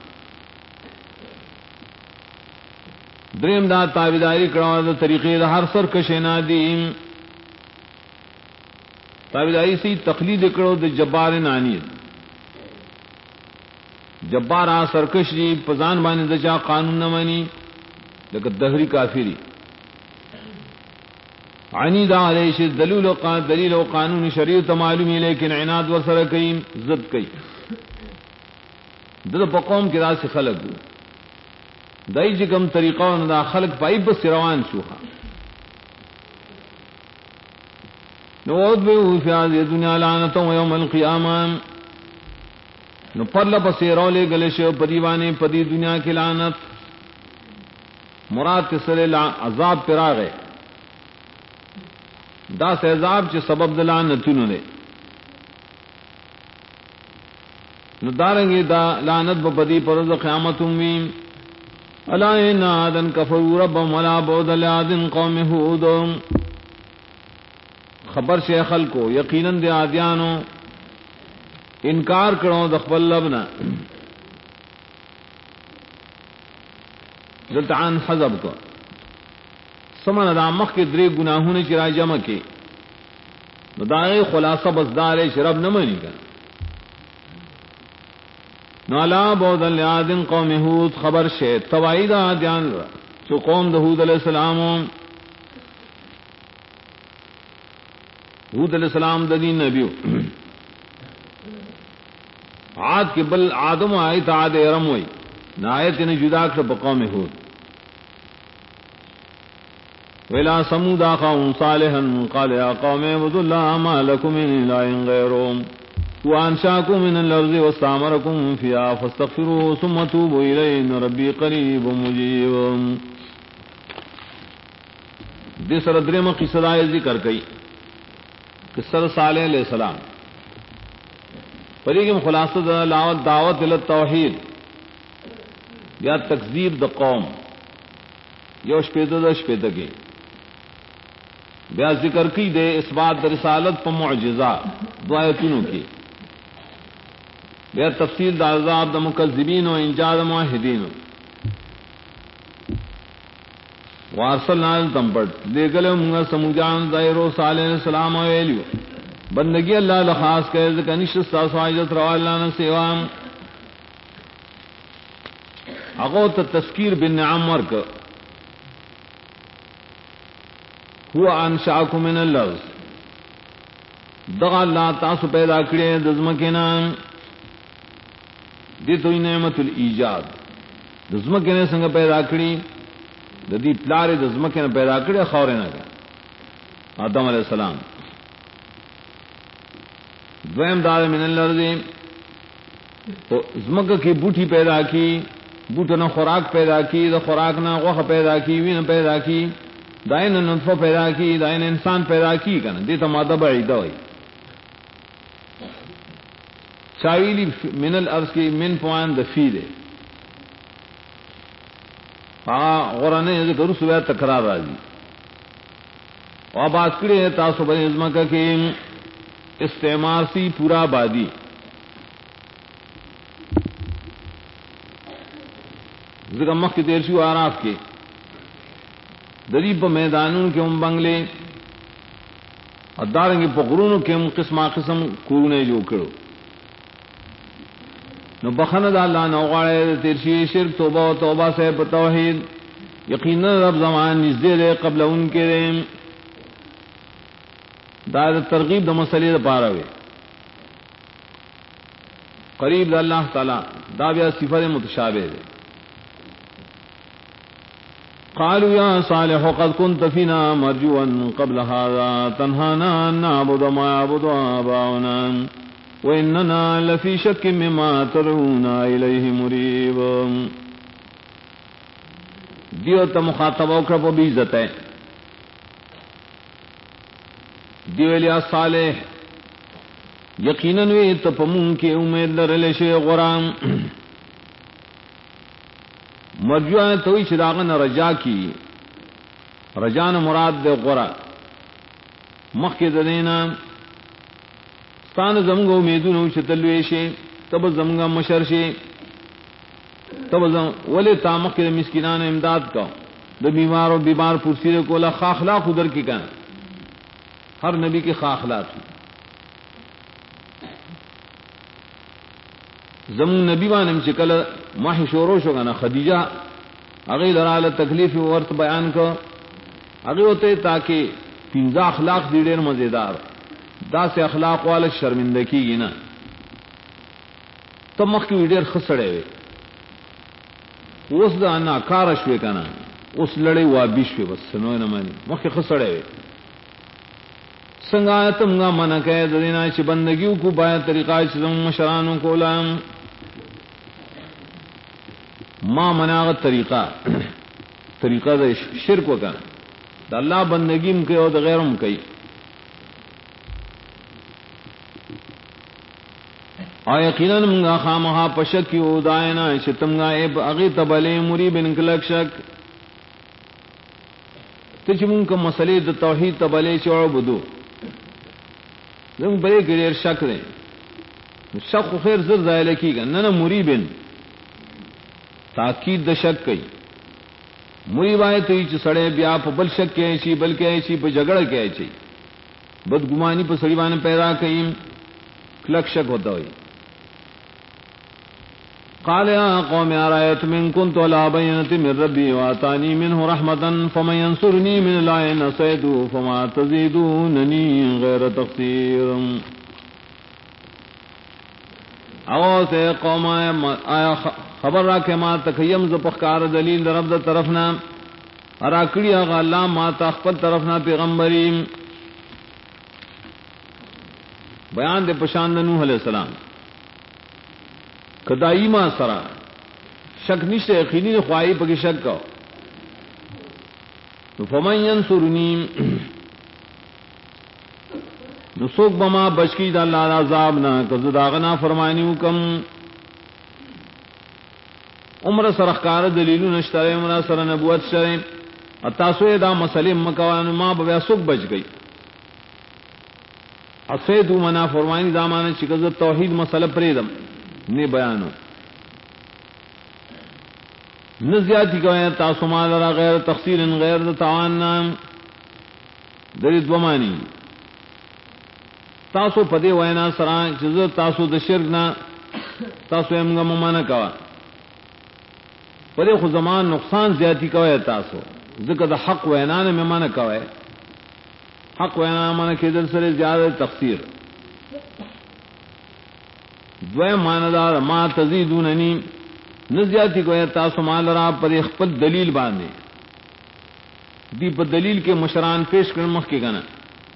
دریم دا تابعداري کړه د طریقې د هر سرکش نه دي تابعداري سي تقلید کړه د جبار نانی جبار سرکش دی پزان باندې د چا قانون نه مانی لکه دهری کافری عنی دا علیش دلیل و قانون شریعت معلومی لیکن عناد ورسره کوي ضد کوي د په قوم کې داسې خلق دای چې کوم طریقو نه دا خلق پای بس روان شوخه نو به فی هذه دنیا لعنت و یوم القیامه نو پرله پسې راولې غلې شو په دیوانه په دې دنیا کې لعنت مراد سره عذاب پر راغی دا عذاب چې سبب د لعنتونو دی نو دارنګي دا لعنت په بدی پر د قیامت وي الا ان عادن کفروا ربهم ولا بعد لعاد قوم هود خبر شیخ خلکو یقینا د عادیانو انکار کړو د خپل لبنا دلته عن حذب کو سمن دا مخ کې درې ګناهونه چې راجمه کې نو دا خلاصه بس دار شرب نه مانی کړه نو لا بود الیادن قوم هود خبر شه توحید عادیان چې قوم د هود علیہ السلام هود علیہ السلام د دین نبیو عاد کے بل آدم آیت عاد ارم وئی نایت نے جدا کر بقوم ہود ویلا سمود اخاهم صالحا قال يا قوم اعبدوا الله ما لكم من اله غيره وانشاكم من الارض واستعمركم فيها فاستغفروه ثم توبوا اليه ان ربي قريب مجيب دې سره درېمه قصه ذکر کړي قصه صالح علیہ السلام پریګم خلاصه د دعوت ال توحید یا تکذیب د قوم یو شپېته د شپېته کې بیا ذکر کی دے اثبات د رسالت په معجزہ دعایتونو کې بیا تفصیل د عذاب د مکذبین او انجاز موحدین وارسلنا تمپٹ لګل موږ سمجان ظاهر صالح علیہ السلام ویلو بندگی اللہ لخاص کہ کنیش تاسو عزت روا اللہ نے سیوا اگو ته تذکیر بالنعم ورک هو انشاءکم من الارض دغه الله تاسو پیدا کړی د زمکینا دې دوی نعمت الایجاد د زمکینا څنګه پیدا کړی د دې پلار د زمکینا پیدا کړی خاور نه آدم علیہ السلام دویم دار من الارض زمکه کی بوٹی پیدا کی بوټو نه خوراک پیدا کی د خوراک نه غوخه پیدا کی وینه پیدا کی داین نطفه پیدا کی داین انسان پیدا کی کنه دې ته ماده بعیده وای شاویلی من الارض کی من پوان د فی ده غرانه ذکر سویا تکرار راځي او باز کړي تاسو په ازمکه کې استعمار سی پورا آبادی ذکر مخ کی دیر شو آراف کے دریب میدانوں کے ام بنگلے اور دارنگی پغرونوں کے ام قسم قسم کورونے جو کرو نو بخند اللہ نوغاڑے تیرشی شرک توبہ و توبہ سے بتوحید یقینا رب زمان نزدے دے قبل ان کے دے دا ترغیب د مسئلے د پاره وي قریب د الله تعالی دا بیا صفات متشابه ده قالوا يا صالح قد كنت فينا مرجوا قبل هذا تنهانا ان نعبد ما يعبد آباؤنا واننا لفي شك مما تدعونا اليه مريب دیو ته مخاطب او کړه په عزت ہے دیولیا صالح یقیناً وی تپمون کی امید لرل شی غرام مرجوان توی چراغن رجا کی رجان مراد دے غرا مخکې د دینا ستانه زموږ امیدونه چتلوي شي تب زموږ مشر شي تب ولې تا مخکې د مسکینانو امداد کو د بیمارو بیمار پرسیره کولا خاخلا خودر کی کنا ہر نبی کے خاخلا تھی زمون نبی وانم چکل ماہ شورو شو کنا خدیجہ اگے لرال تکلیف ورت بیان کو اگے ہوتے تاکہ پنځه اخلاق دی ډېر مزیدار دا سے اخلاق والا شرمندگی کی نا تم مخ کی ډېر خسړې وي اوس دا نه کار شوي کنا اوس لړې وا بشوي بس نو نه مانی مخ کی خسړې وي څنګه تم غا من کې د دینا چې بندگیو کو باید طریقہ چې زم مشرانو کولم ما مناغت طریقہ د شرک وکړه د الله بندگیم کوي او د غیرم کوي او یقینا موږ خامخا پشک یو داینا چې تمغه اغه تبلې مریب انکلک شک ته چې موږ کوم مسلې د توحید تبلې چې عبادت زم بلې ګډیر شک نه شک خیر زر ځای لکیږي نه مریبن تاکید د شک کوي مریب آئے تو یہ سڑے بیا په بل شک کې شي بلکې شي په جګړه کې شي بدګمانی په سړي باندې پیدا کوي کلک شک ہوتا وي قال يا قوم أرأيتم إن كنت على بينة من ربي وآتاني منه رحمة فمن ينصرني من الله إن عصيته فما تزيدونني غير تقصير او تے قوم آیا خبر را کہ ما تکیم ز پخکار دلیل در رب در طرفنا اراکڑی آغا اللہ ما تخپل طرفنا پیغمبری بیان دے پشاند نوح علیہ السلام کدائی ما سرا شک نشتے یقینی خواہی پکی شک کو فمن ینصرنی نسوک بما بچکی دا اللہ عذاب نہ کذ داغنا فرمانیو کم عمر سرخکار دلیلو نشترے عمر سر نبوت شرے اتاسوے دا مسلم مکوان ما بیا سوک بچ گئی اسیدو منا فرمانی دا مانا چکز توحید مسئلہ پریدم نے بیانو نزیاتی کوئے تاسو مالرا غیر تخصیر غیر تاواننا درید ومانی تاسو پدے وینا سران چیز تاسو د شرک نہ تاسو امگا ممانا کوا پدے خو زمان نقصان زیادتی کوئے تاسو ذکر دا حق وینا نے ممانا کوئے حق وینا مانا کہ دل سر زیادہ تقصیر دوئے مانا دار ما تزیدوننی نزیاتی کوئے تاسو مال را پر اخپل دلیل باندے دی پر دلیل کے مشران پیش کر مخ کے گنا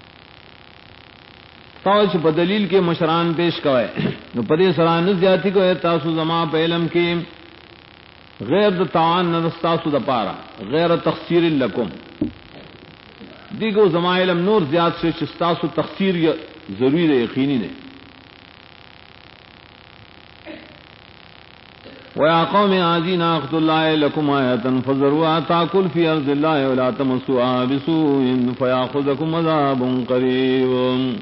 تاوچ په دلیل کې مشران پیش کوي نو پدې سران زیاتی کوي تاسو زما په علم کې غیر د تعان نه تاسو د پاره غیر تخسیر لکم دیګو زما علم نور زیات شي چې تاسو تخسیر ضروری دی یقیني نه ويا قوم عاذين اخذ الله لكم آية فذروا تاكل في ارض الله ولا تمسوها بسوء فياخذكم عذاب قريب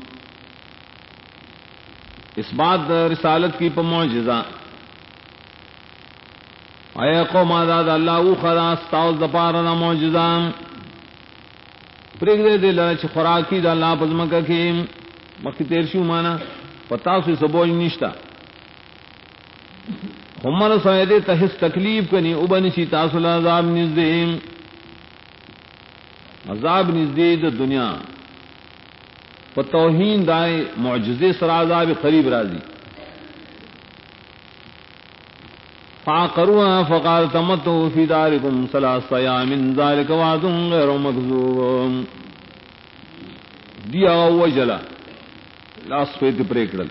اس بات رسالت کی پا معجزہ اے قوم آزاد اللہ او خدا استاؤز دپارنا معجزہ پریگ دے دے لچ خوراکی دا اللہ پزمکہ کی مکی تیرشیو مانا پتاسوی سبوج نشتا خمر سویدے تحس تکلیف کنی ابنشی تاسول عذاب نزدیم عذاب نزدید دنیا توہین دائے معجزے سر عذاب قریب راضی فعقروها فقال تمتعوا في داركم 3 أيام ذلك وعد غير مكذوب دیا وجلا لاس پیت پریکڑل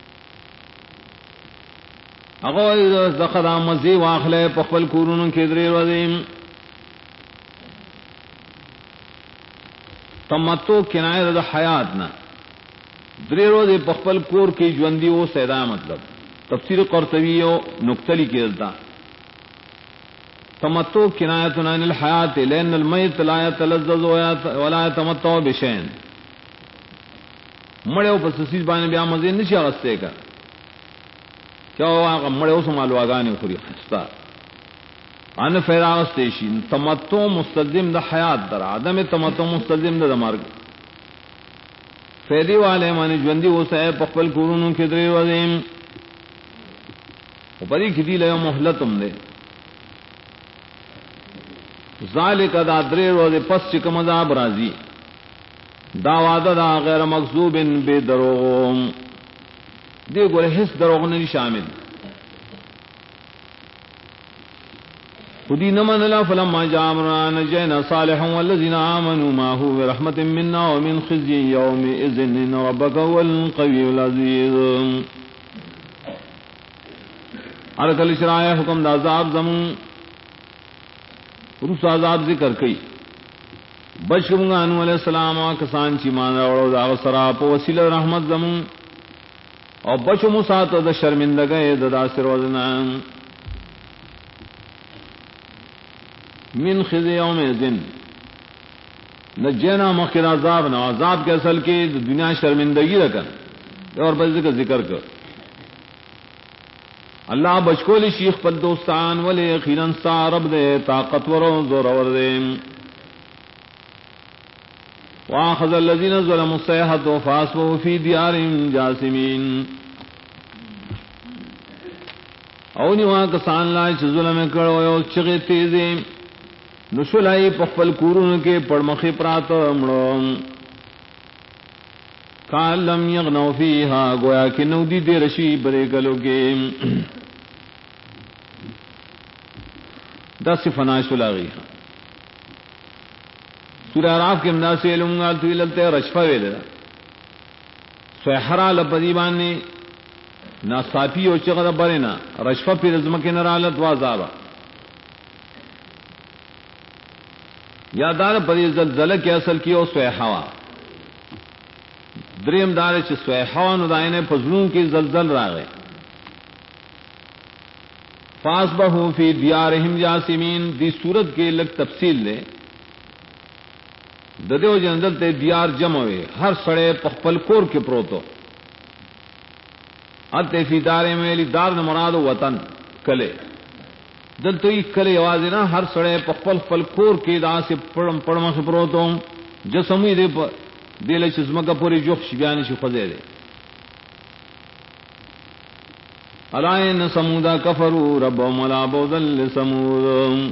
اگو زخدا مزی واخلے پخپل کورونو کې درې ورځې تمتو کنایه د حیات نه درې ورځې پخپل کور کې ژوندۍ او سیدا مطلب تفسیر قرطبی او نقطلی کې دلتا تمتو کنایه عن الحیات لان المیت لا يتلذذ ولا يتمتع بشيء مڑے او پسیز باندې بیا مزه نشي غسته کا کیا هغه مړ اوس مالواګانې خوري خستا ان فراغ سټیشن تمتع مستلزم د حیات در عدم تمتع مستلزم د مرګ فیدی والے معنی ژوندۍ اوسه په خپل کورونو کې درې وځم او پدې کې دی له مهلتم ده ذالک دا درې ورځې پس چې کوم عذاب راځي دا وعده دا غیر مکذوب بے دروغ دی ګوره هیڅ دروغ نه شامل خودی نمن لا فلما جاء امرنا نجينا صالحا والذين آمنوا معه برحمة منا ومن خزي يومئذ إن ربك هو القوي العزيز ارکل شرائع حکم دا عذاب زمون روس عذاب ذکر کئی بشکمگا انو علیہ السلام کسان چی مان راوڑو دا غصرا پا وسیل رحمت زمون اور بچو مساتو دا شرمندگئے دا سر وزنان من خزی یوم ذن نجینا مخیر عذاب نہ عذاب کے اصل کی دنیا شرمندگی رکن اور بس ذکر کر اللہ بچکول شیخ پر دوستان والے یقیناً سارب دے طاقتور و زورور دے واخذ الذین ظلموا الصیحة فاصبحوا فی دیارہم جاثمین اونی وہاں کسان لائے چھ ظلم کرو چغے تیزیں نشلائی پخپل کورون کے پڑمخی پرات مڑو کان لم یغنو فیہا گویا کہ نودی دے رشی برے گلو کے دس فناش لاغی سورہ اعراف کے امداد سے لوں تو للتے رشفہ ویلے سحرا لپدیبان نے نا صافی او چغد برنا رشفہ پی رزمک نرالت وازابا یادار پری زلزلہ کے اصل کی او سویحوا دریم دار چ سویحوا نو داینے فزلون کی زلزل راغے فاصبحوا فی دیارہم جاثمین دی صورت کے لگ تفصیل لے ددیو جندل تے دیار جمع ہوئے ہر سڑے پخپل کور کے پروتو اتے فی دارے میں دار نہ مراد وطن کلے دل تو ایک کلے آواز نہ ہر سڑے پخپل پل کور کے دا سے پڑم پڑم خبروتوں جسمی دے دل چزمک پوری جوخ بیان شو خزے دے علائن سمودا کفروا ربهم ولا بعدا لسمود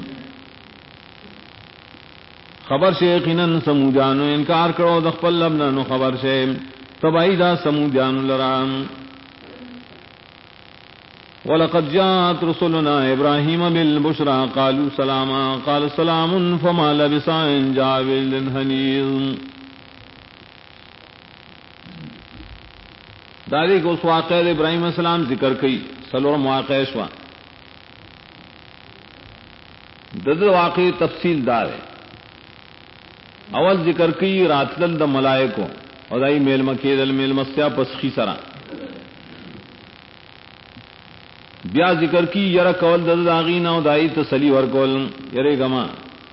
خبر سے یقینا سمودانو انکار کرو د خپل لبنا نو خبر سے تبعی دا سمودانو لرام وَلَقَدْ جَاءَتْ رُسُلُنَا إِبْرَاهِيمَ بِالْبُشْرَى قَالُوا سَلَامًا قَالَ سَلَامٌ فَمَا لَبِثَ أَن جَاءَ بِعِجْلٍ حَنِيظٍ داری کو اس واقعہ ابراہیم علیہ السلام ذکر کی سلور مواقع شوا دد واقعی تفصیل دار ہے اول ذکر کی راتلل د ملائکو اور دائی میل مکیدل میل مسیا پسخی سرا بیا ذکر کی یر کول دد داغین او دائی تسلی ورکول یرے گما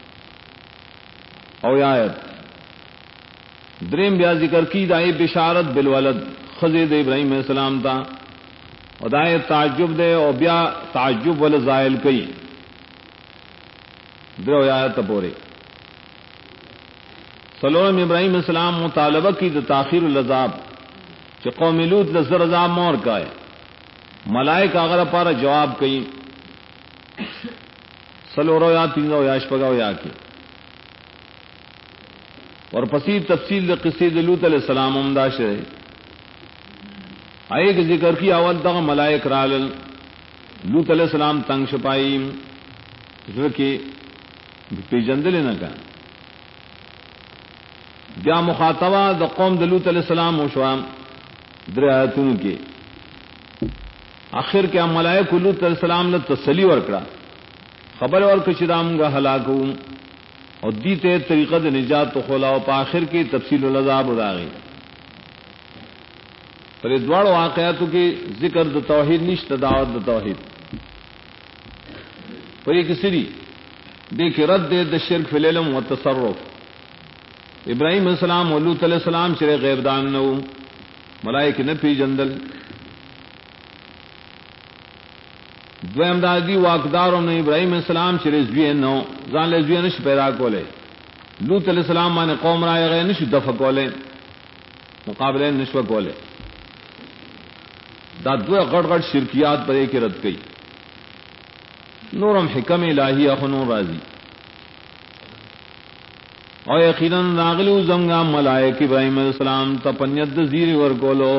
او آیت دریم بیا ذکر کی دائی بشارت بالولد خزید ابراہیم علیہ السلام تا او دائی تعجب دے او بیا تعجب والزائل کئی درو آیت پورے سلورم ابراہیم علیہ السلام مطالبہ کی دا تاخیر العذاب کہ قوم لوط لزر عذاب مور کا ہے ملائکہ اگر پارا جواب کئی سلورو یا تینو یا شپگو یا کی اور پسی تفصیل قصید لوط علیہ السلام امداش رہے آئے کہ ذکر کی اول تغ ملائک رالل لوط علیہ السلام تنگ شپائی کی پی جندلے نہ کہا بیا مخاطبہ دا قوم د لوط علیہ السلام وشوام در آیتوں کے آخر کیا ملائک لوط علیہ السلام نے تسلی ورکڑا خبر ورک چرام گا ہلاکو اور دیتے طریقہ نجات تو خولا و پاخر کی تفصیل العذاب اڑاغی پر دوڑ واقعاتوں کی ذکر د توحید نشت دعوت د توحید پر یہ کسی دیکھ رد دے د شرک فی العلم و تصرف ابراہیم علیہ السلام و لوط علیہ السلام چرے غیب دان نو ملائکه نه پیجندل. دویم دادی واقدارو نه ابراهیم السلام چې رزوی نو ځان له زوی نش پیدا کوله. لوط علیہ السلام باندې قوم راغی نشو دفع کوله، مقابله نشو کوله. دا دوه غړ غړ شرکیات پرې کې رد کړي. نورم حکم الہی اخنو راضی او یقینا راغلو زمغا ملائکه ابراہیم علیہ السلام ته پنید زیر ورکولو.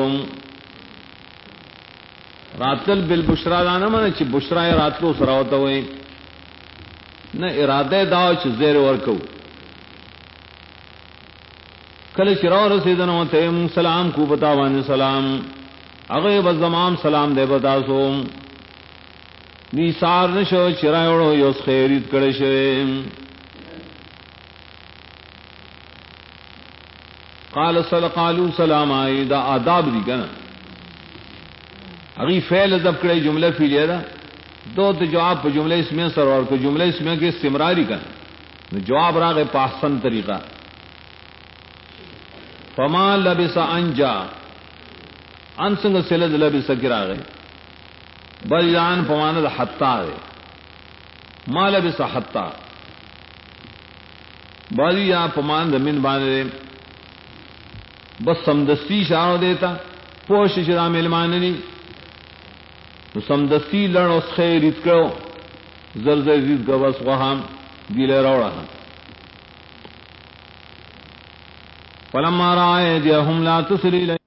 راتل بالبشرا دانه من چې بشرا راتلو سره وته وي نه اراده دا چې زیر ورکو. کله چې راو رسیدنه ته سلام کو بتا باندې سلام هغه بزمام سلام دے بتا سو نیسار نشو چرایوڑو یوس خیرید کړي شه. قالوا سلام ای دا آداب دی کنه. اگی فعل ضرب کړي جمله فعلیه ده دو ته جواب په جمله اسمیه سره ورکو. جمله اسمیه کې استمراری کنه نو جواب راغه په احسن طریقہ. فما لبس انجا ان څنګه سلد لبس کراغه بل جان پمانه حتا ده ما لبس حتا بل یا پمان زمین باندې بس سمدستی شاو دیتا پوش شرا ملماننی نو سمدستی لړ اوس خیر اتکو زرزر رید گوس وهم دیله راوړه. فلما رأى أيديهم لا تصل إليه